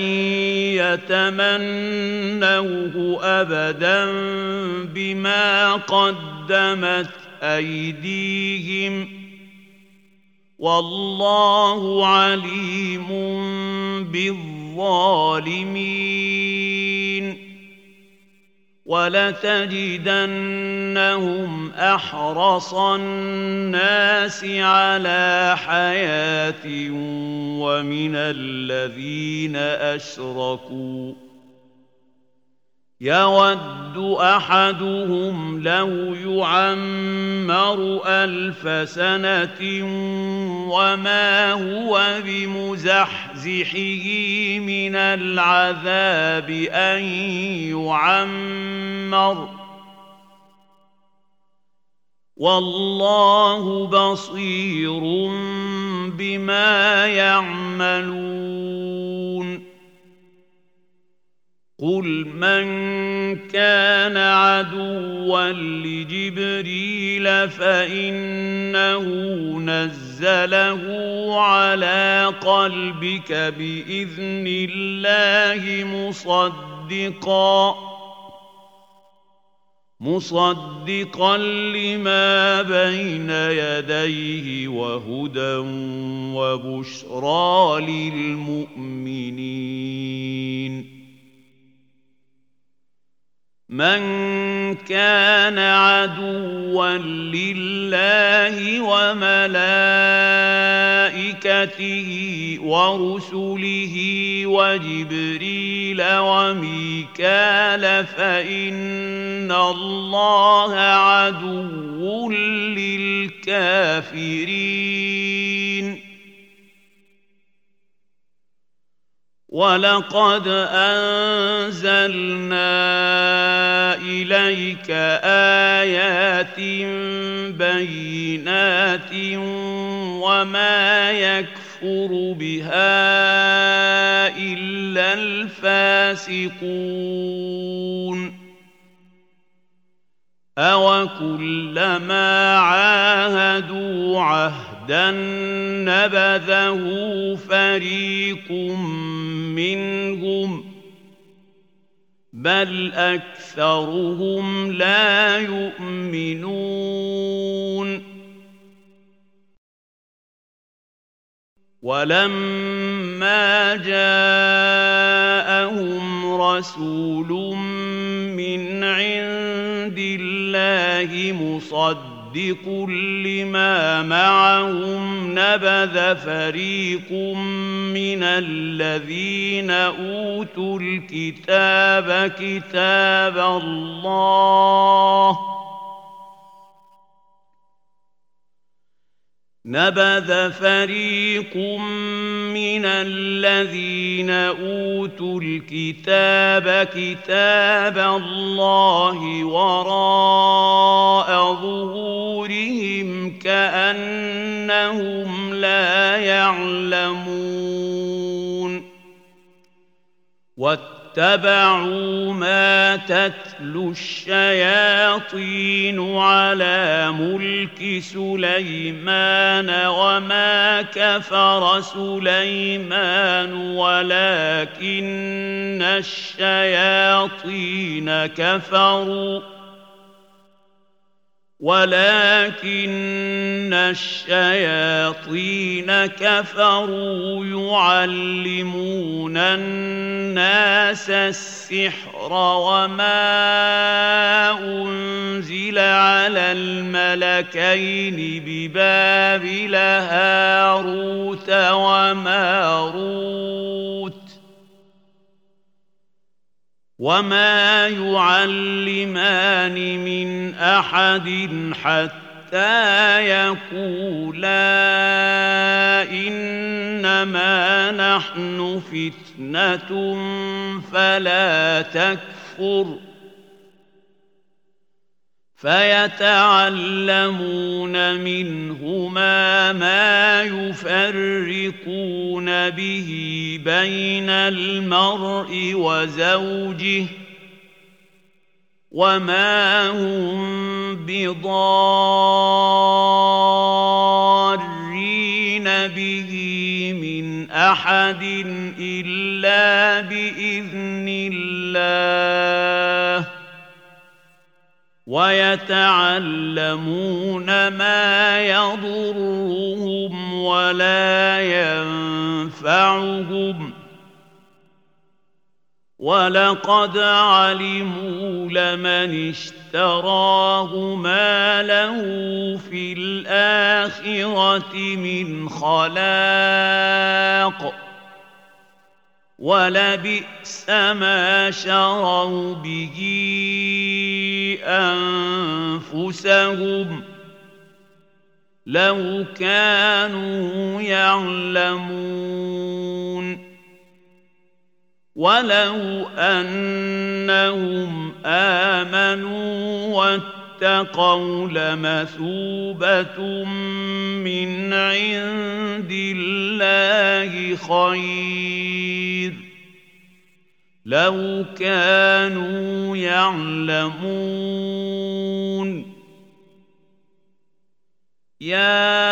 يتمنوه أبدا بما قدمت أيديهم والله عليم بالظالمين ولتجدنهم أحرص الناس على حياة ومن الذين أشركوا يود أحدهم لو يعمر ألف سنة وما هو بمزحزحه من العذاب أن يعمر والله بصير بما يعملون قل من كان عدوا لجبريل فإنه نزله على قلبك بإذن الله مصدقا مصدقا لما بين يديه وهدى وبشرى للمؤمنين من كان عدوا لله وملائكته ورسله وجبريل وميكال فإن الله عدو للكافرين ولقد أنزلنا إليك آيات بينات وما يكفر بها إلا الفاسقون أوكلما عاهدوا عهدا نبذه فريق منهم بل أكثرهم لا يؤمنون ولما جاءهم رسول من عند الله مصدق لما معهم نبذ فريق من الذين أوتوا الكتاب كتاب الله نبذ فريق من الذين أوتوا الكتاب كتاب الله وراء ظهورهم كأنهم لا يعلمون واتبعوا ما تتلو الشياطين على ملك سليمان وما كفر سليمان ولكن الشياطين كفروا ولكن الشياطين كفروا يعلمون الناس السحر وما أنزل على الملكين ببابل هاروت وماروت وما يعلمان من أحد حتى يقولا إنما نحن فتنة فلا تكفر فيتعلمون منهما ما يفرقون به بين المرء وزوجه وما هم بضارين به من أحد إلا بإذن الله ويتعلمون ما يضرهم ولا ينفعهم ولقد علموا لمن اشتراه ما له في الآخرة من خلاق ولبئس ما شروا به أنفسهم لو كانوا يعلمون ولو أنهم آمنوا واتقوا لمثوبة من عند الله خير لو كانوا يعلمون يا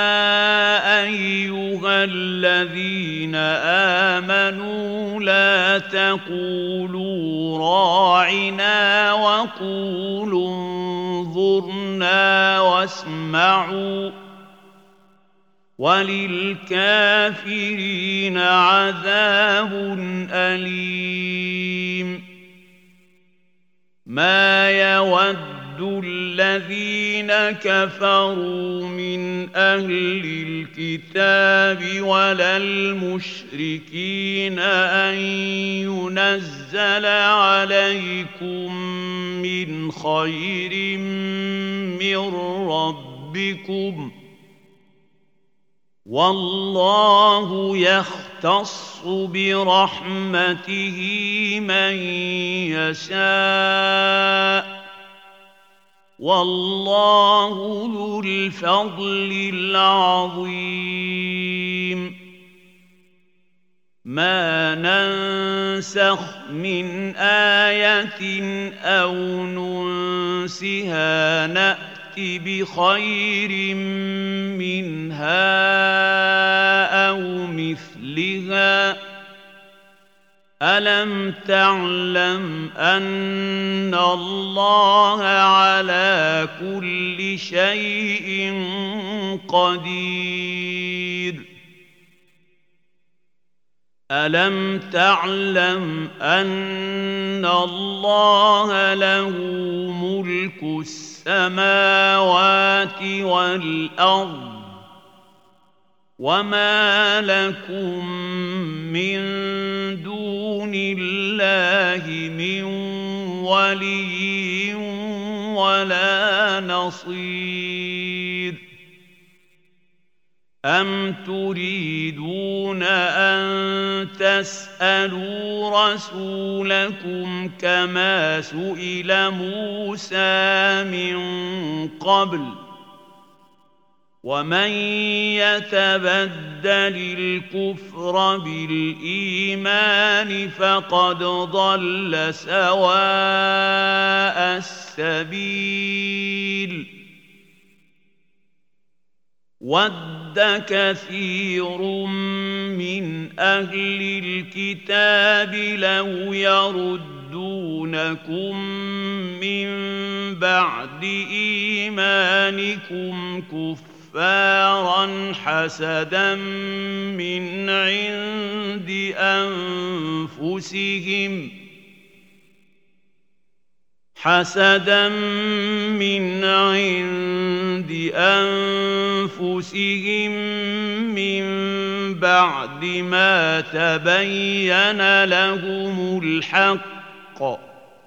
أيها الذين آمنوا لا تقولوا راعنا وقولوا انظرنا واسمعوا وللكافرين عذاب أليم ما يود الذين كفروا من أهل الكتاب ولا المشركين أن ينزل عليكم من خير من ربكم والله يختص برحمته من يشاء والله ذو الفضل العظيم ما ننسخ من آية أو ننسها نأت بخير منها أو مثلها ألم تعلم أن الله على كل شيء قدير ألم تعلم أن الله له ملك السماوات والأرض وما لكم من دون الله من ولي ولا نصير أم تريدون أن تسألوا رسولكم كما سئل موسى من قبل ومن يتبدل الكفر بالإيمان فقد ضل سواء السبيل ود كثير من أهل الكتاب لو يردونكم من بعد إيمانكم كفارا حسدا من عند أنفسهم حسدا من عند أنفسهم من بعد ما تبين لهم الحق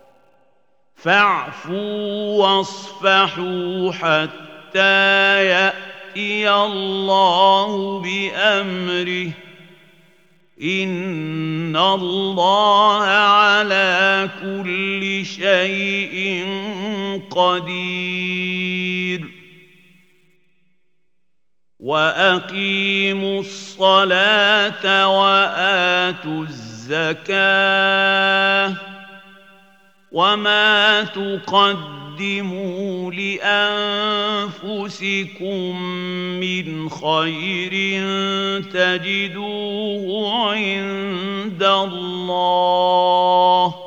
فاعفوا واصفحوا حتى يأتي الله بأمره إن الله على كل شيء قدير وأقيموا الصلاة وآتوا الزكاة وما تقدموا لأنفسكم من خير تجدوه عند الله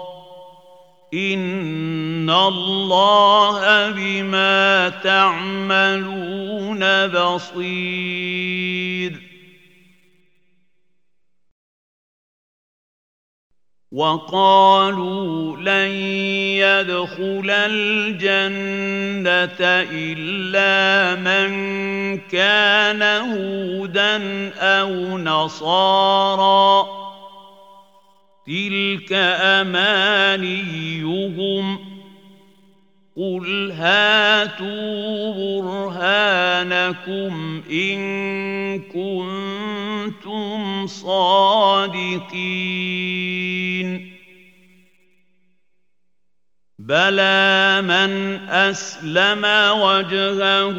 إن الله بما تعملون بصير وقالوا لن يدخل الجنة إلا من كان هودا أو نصارى تلك أمانيهم قل هاتوا برهانكم إن كنتم صادقين بلى من أسلم وجهه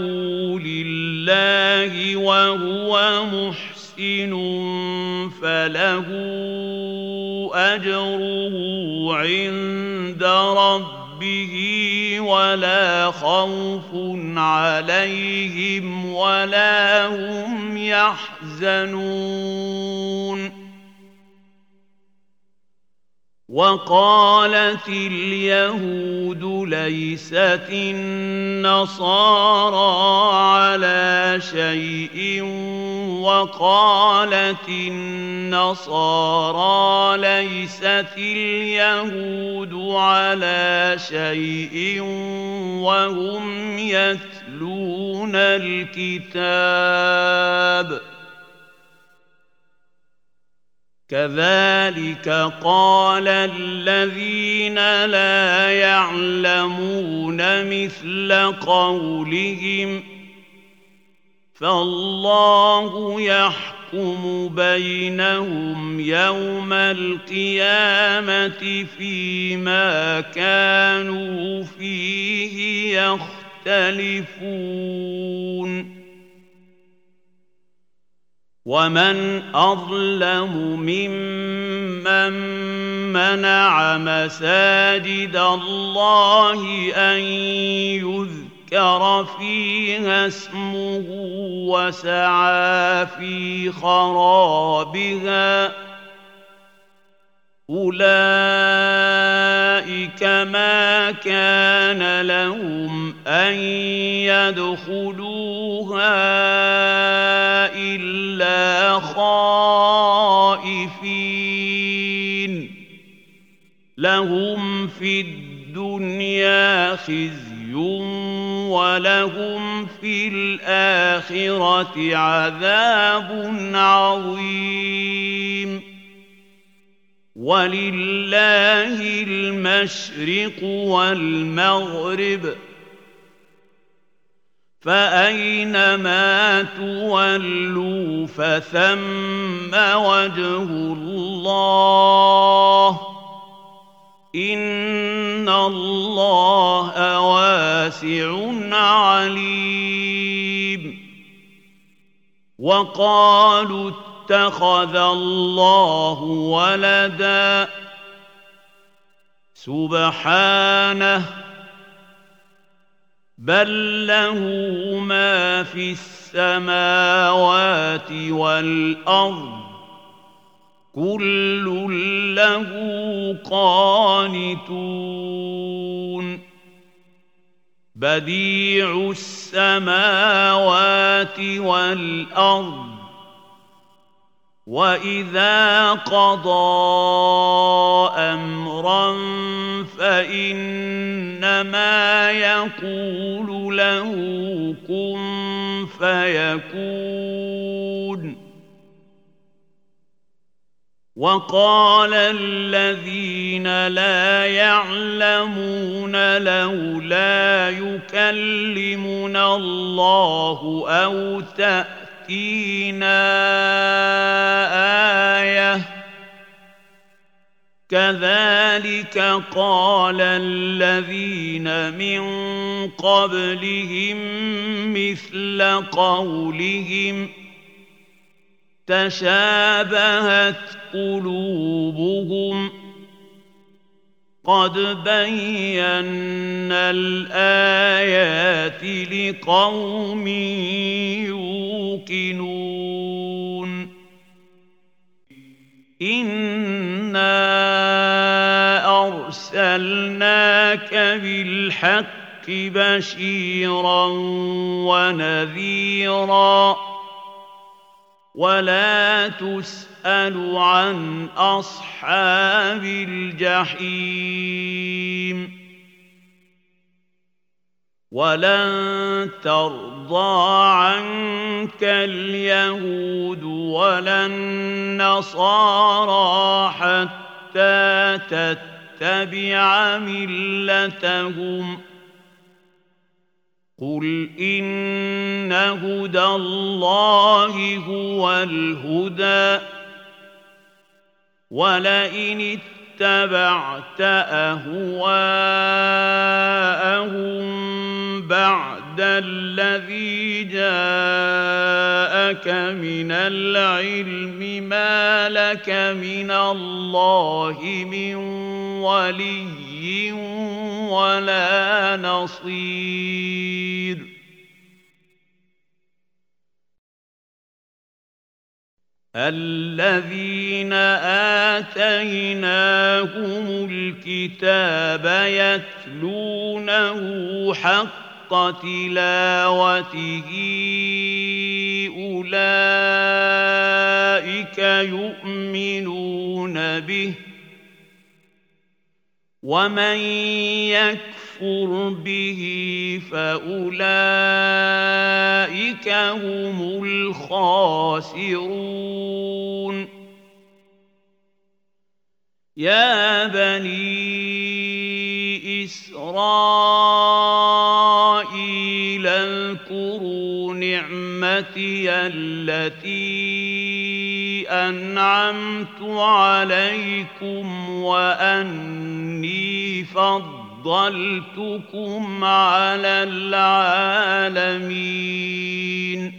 لله وهو محسن فله أجره عند ربه ولا خوف عليهم ولا هم يحزنون وقالت اليهود ليست النصارى على شيء وقالت النصارى ليست اليهود على شيء وهم يتلون الكتاب كذلك قال الذين لا يعلمون مثل قولهم فالله يحكم بينهم يوم القيامة فيما كانوا فيه يختلفون ومن أظلم ممن منع مساجد الله أن يذكر فيها اسمه وسعى في خرابها أولئك ما كان لهم أن يدخلوها إلا خائفين لهم في الدنيا خزي ولهم في الآخرة عذاب عظيم ولله المشرق والمغرب فأينما تولوا فثم وجه الله إن الله واسع عليم وقالوا اتخذ الله ولدا سبحانه بل له ما في السماوات والأرض كل له قانتون بديع السماوات والأرض وإذا قضى أمرا فإنما يقول له كن فيكون وقال الذين لا يعلمون لولا يكلمنا الله أو تأتينا آية كذلك قال الذين من قبلهم مثل قولهم تشابهت قلوبهم قد بينا الآيات لقوم يوقنون إنا أرسلناك بالحق بشيرا ونذيرا ولا تسأل عن أصحاب الجحيم ولن ترضى عنك اليهود ولا النصارى حتى تتبع ملتهم قل إن هدى الله هو الهدى ولئن اتبعت أهواءهم بعد الذي جاءك من العلم ما لك من الله من ولي ولا نصير الذين آتيناهم الكتاب يتلونه حق تلاوته أولئك يؤمنون به ومن يكفر به فأولئك هم الخاسرون يا بني إسرائيل اذكروا نعمتي التي أنعمت عليكم وأني فضلتكم على العالمين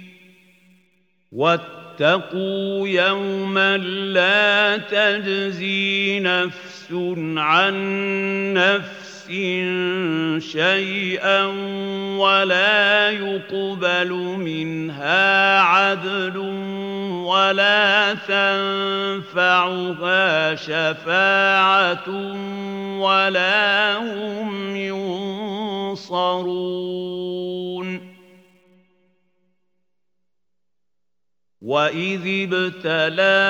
واتقوا يوما لا تجزي نفس عن نفس شيئا ولا يقبل منها عدل ولا تنفعها شفاعة ولا هم ينصرون وإذ ابتلى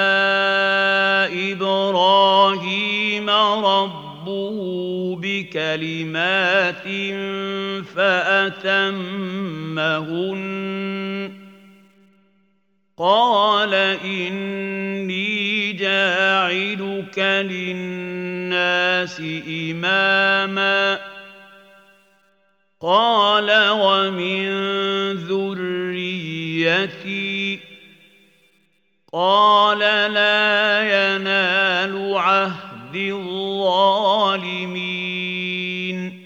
إبراهيم ربه بكلمات فأتمهن قال إني جاعلك للناس إماما قال ومن ذريتي قال لا ينال عهد الظالمين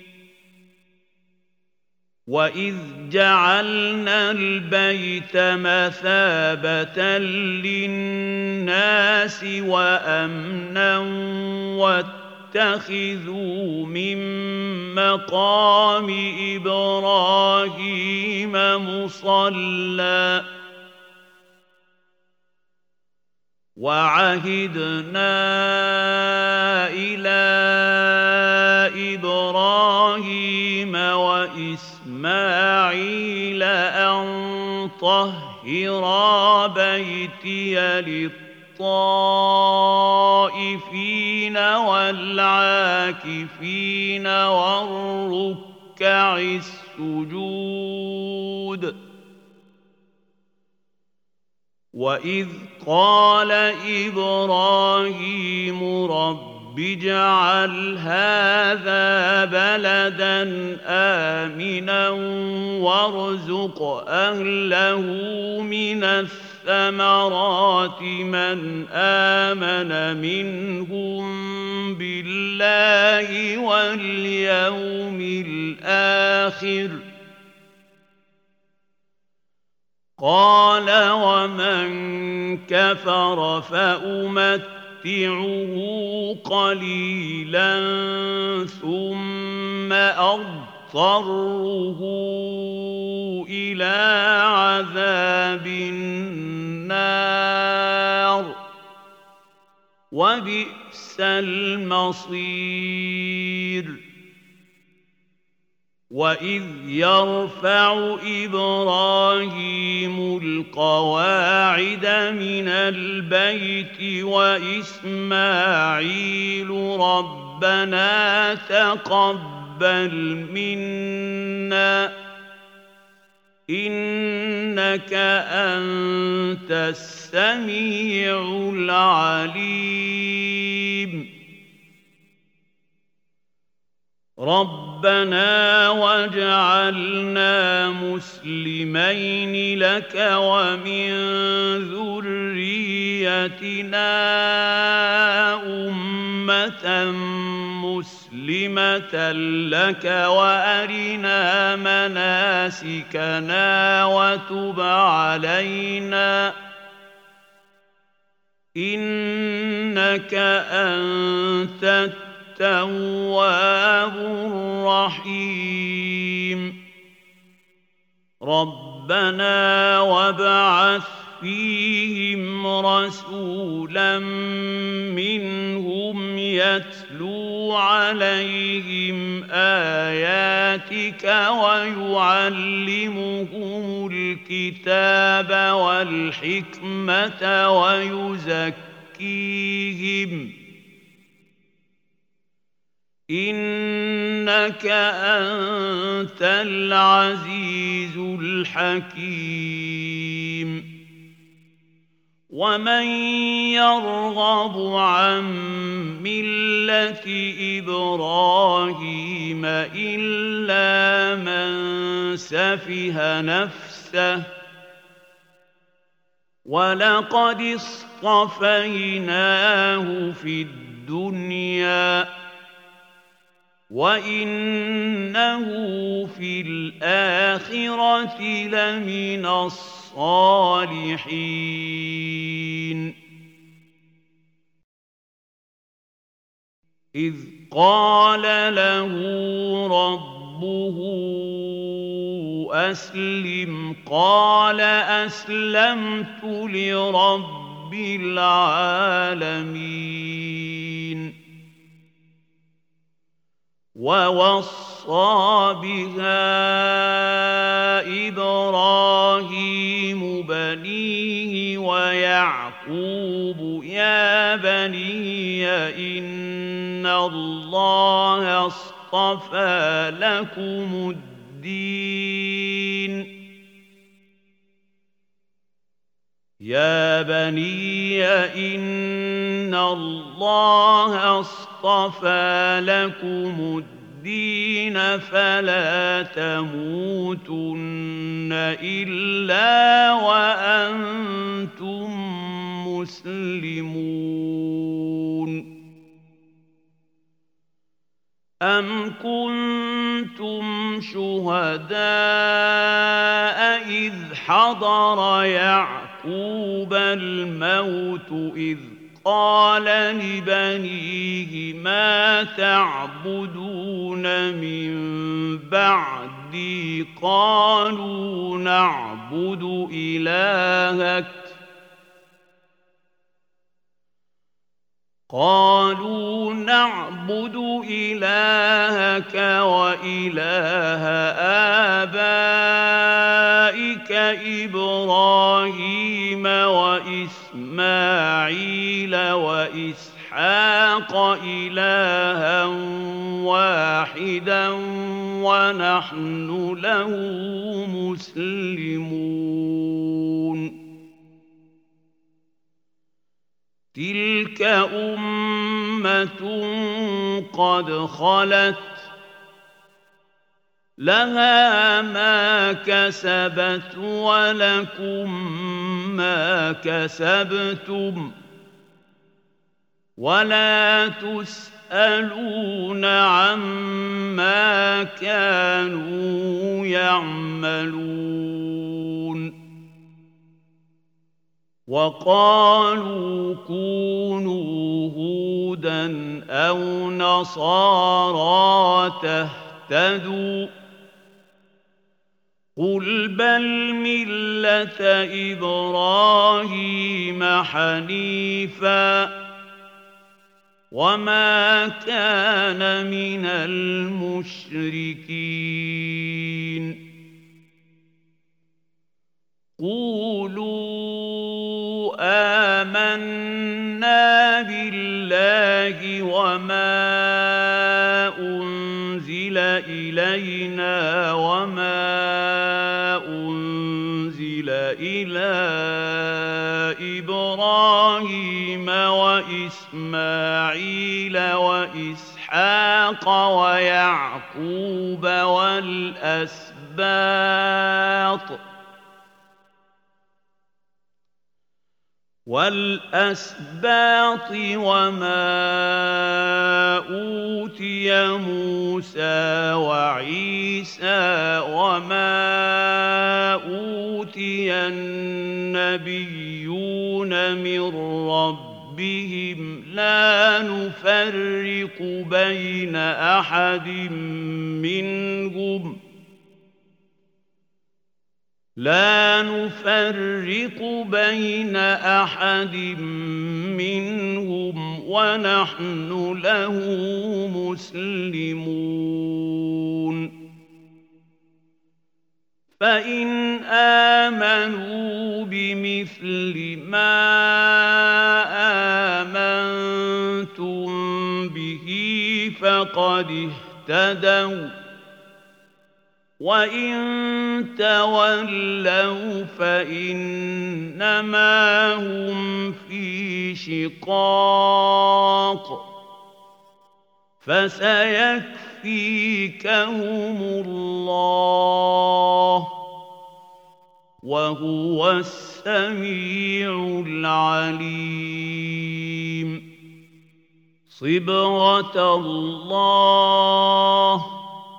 وإذ جعلنا البيت مثابة للناس وأمنا واتخذوا من مقام إبراهيم مصلى وعهدنا إلى إبراهيم وإسماعيل أن طهرا بيتي للطائفين والعاكفين والركع السجود وإذ قال إبراهيم رب اجعل هذا بلدا آمنا وارزق أهله من الثمرات من آمن منهم بالله واليوم الآخر قال ومن كفر فأمتعه قليلا ثم أضطره إلى عذاب النار وبئس المصير وإذ يرفع إبراهيم القواعد من البيت وإسماعيل ربنا تقبل منا إنك أنت السميع العليم ربنا واجعلنا مسلمين لك ومن ذريتنا أمة مسلمة لك وأرنا مناسكنا وتب علينا إنك أنت التواب الرحيم ربنا وابعث فيهم رسولا منهم يتلو عليهم آياتك ويعلمهم الكتاب والحكمة ويزكيهم إنك أنت العزيز الحكيم ومن يرغب عن ملة إبراهيم إلا من سفه نفسه ولقد اصطفيناه في الدنيا وإنه في الآخرة لمن الصالحين إذ قال له ربه أسلم قال أسلمت لرب العالمين ووصى بها إبراهيم بنيه ويعقوب يا بني إن الله اصطفى لكم الدين يا بني إن الله اصطفى لكم الدين فلا تموتن إلا وأنتم مسلمون أم كنتم شهداء إذ حضر يعقوب الموت إذ قال لبنيه ما تعبدون من بعدي قالوا نعبد إلهك قالوا نعبد إلهك وإله آبائك إبراهيم وإسماعيل وإسحاق إلها واحدا ونحن له مسلمون تلك أمة قد خلت لها ما كسبت ولكم ما كسبتم ولا تسألون عما كانوا يعملون وقالوا كونوا هودا أو نصارى تهتدوا قل بل ملة إبراهيم حنيفا وما كان من المشركين قولوا آمنا بالله وما أنزل إلينا وما أنزل إلى إبراهيم وإسماعيل وإسحاق ويعقوب والأسباط والأسباط وما أوتي موسى وعيسى وما أوتي النبيون من ربهم لا نفرق بين أحد منهم لا نفرق بين أحد منهم ونحن له مسلمون فإن آمنوا بمثل ما آمنتم به فقد اهتدوا، وإن تولوا فإنما هم في شقاق، فسيكفيكهم الله وهو السميع العليم. صبغة الله،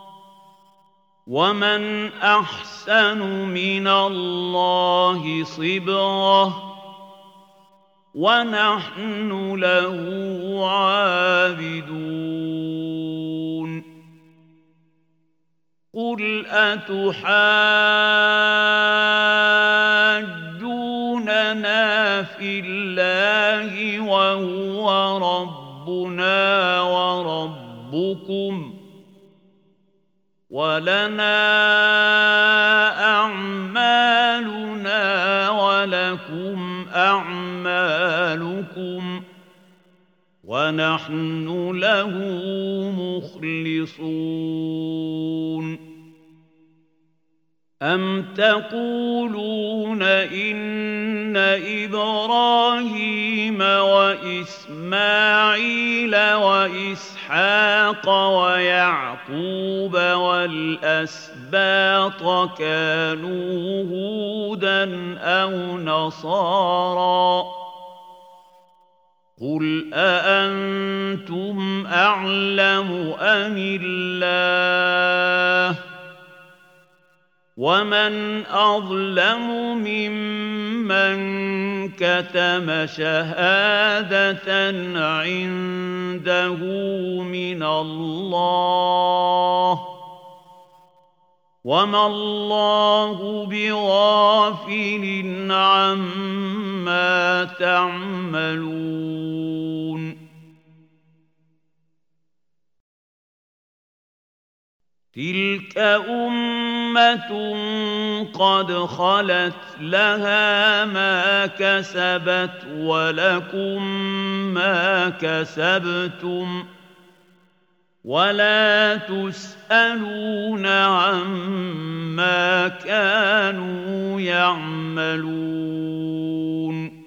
ومن أحسن من الله صبغة، ونحن له عابدون. قل أتحاجوننا في الله وهو ربنا وربكم ولنا أعمالنا ولكم أعمالكم ونحن له مخلصون. أم تقولون إن إبراهيم وإسماعيل وإسحاق ويعقوب والأسباط كانوا هودا أو نصارى؟ قل أأنتم أعلم أم الله؟ ومن أظلم ممن كتم شهادة عنده من الله، وما الله بغافل عما تعملون. تلك أمة قد خلت لها ما كسبت ولكم ما كسبتم ولا تسألون عما كانوا يعملون.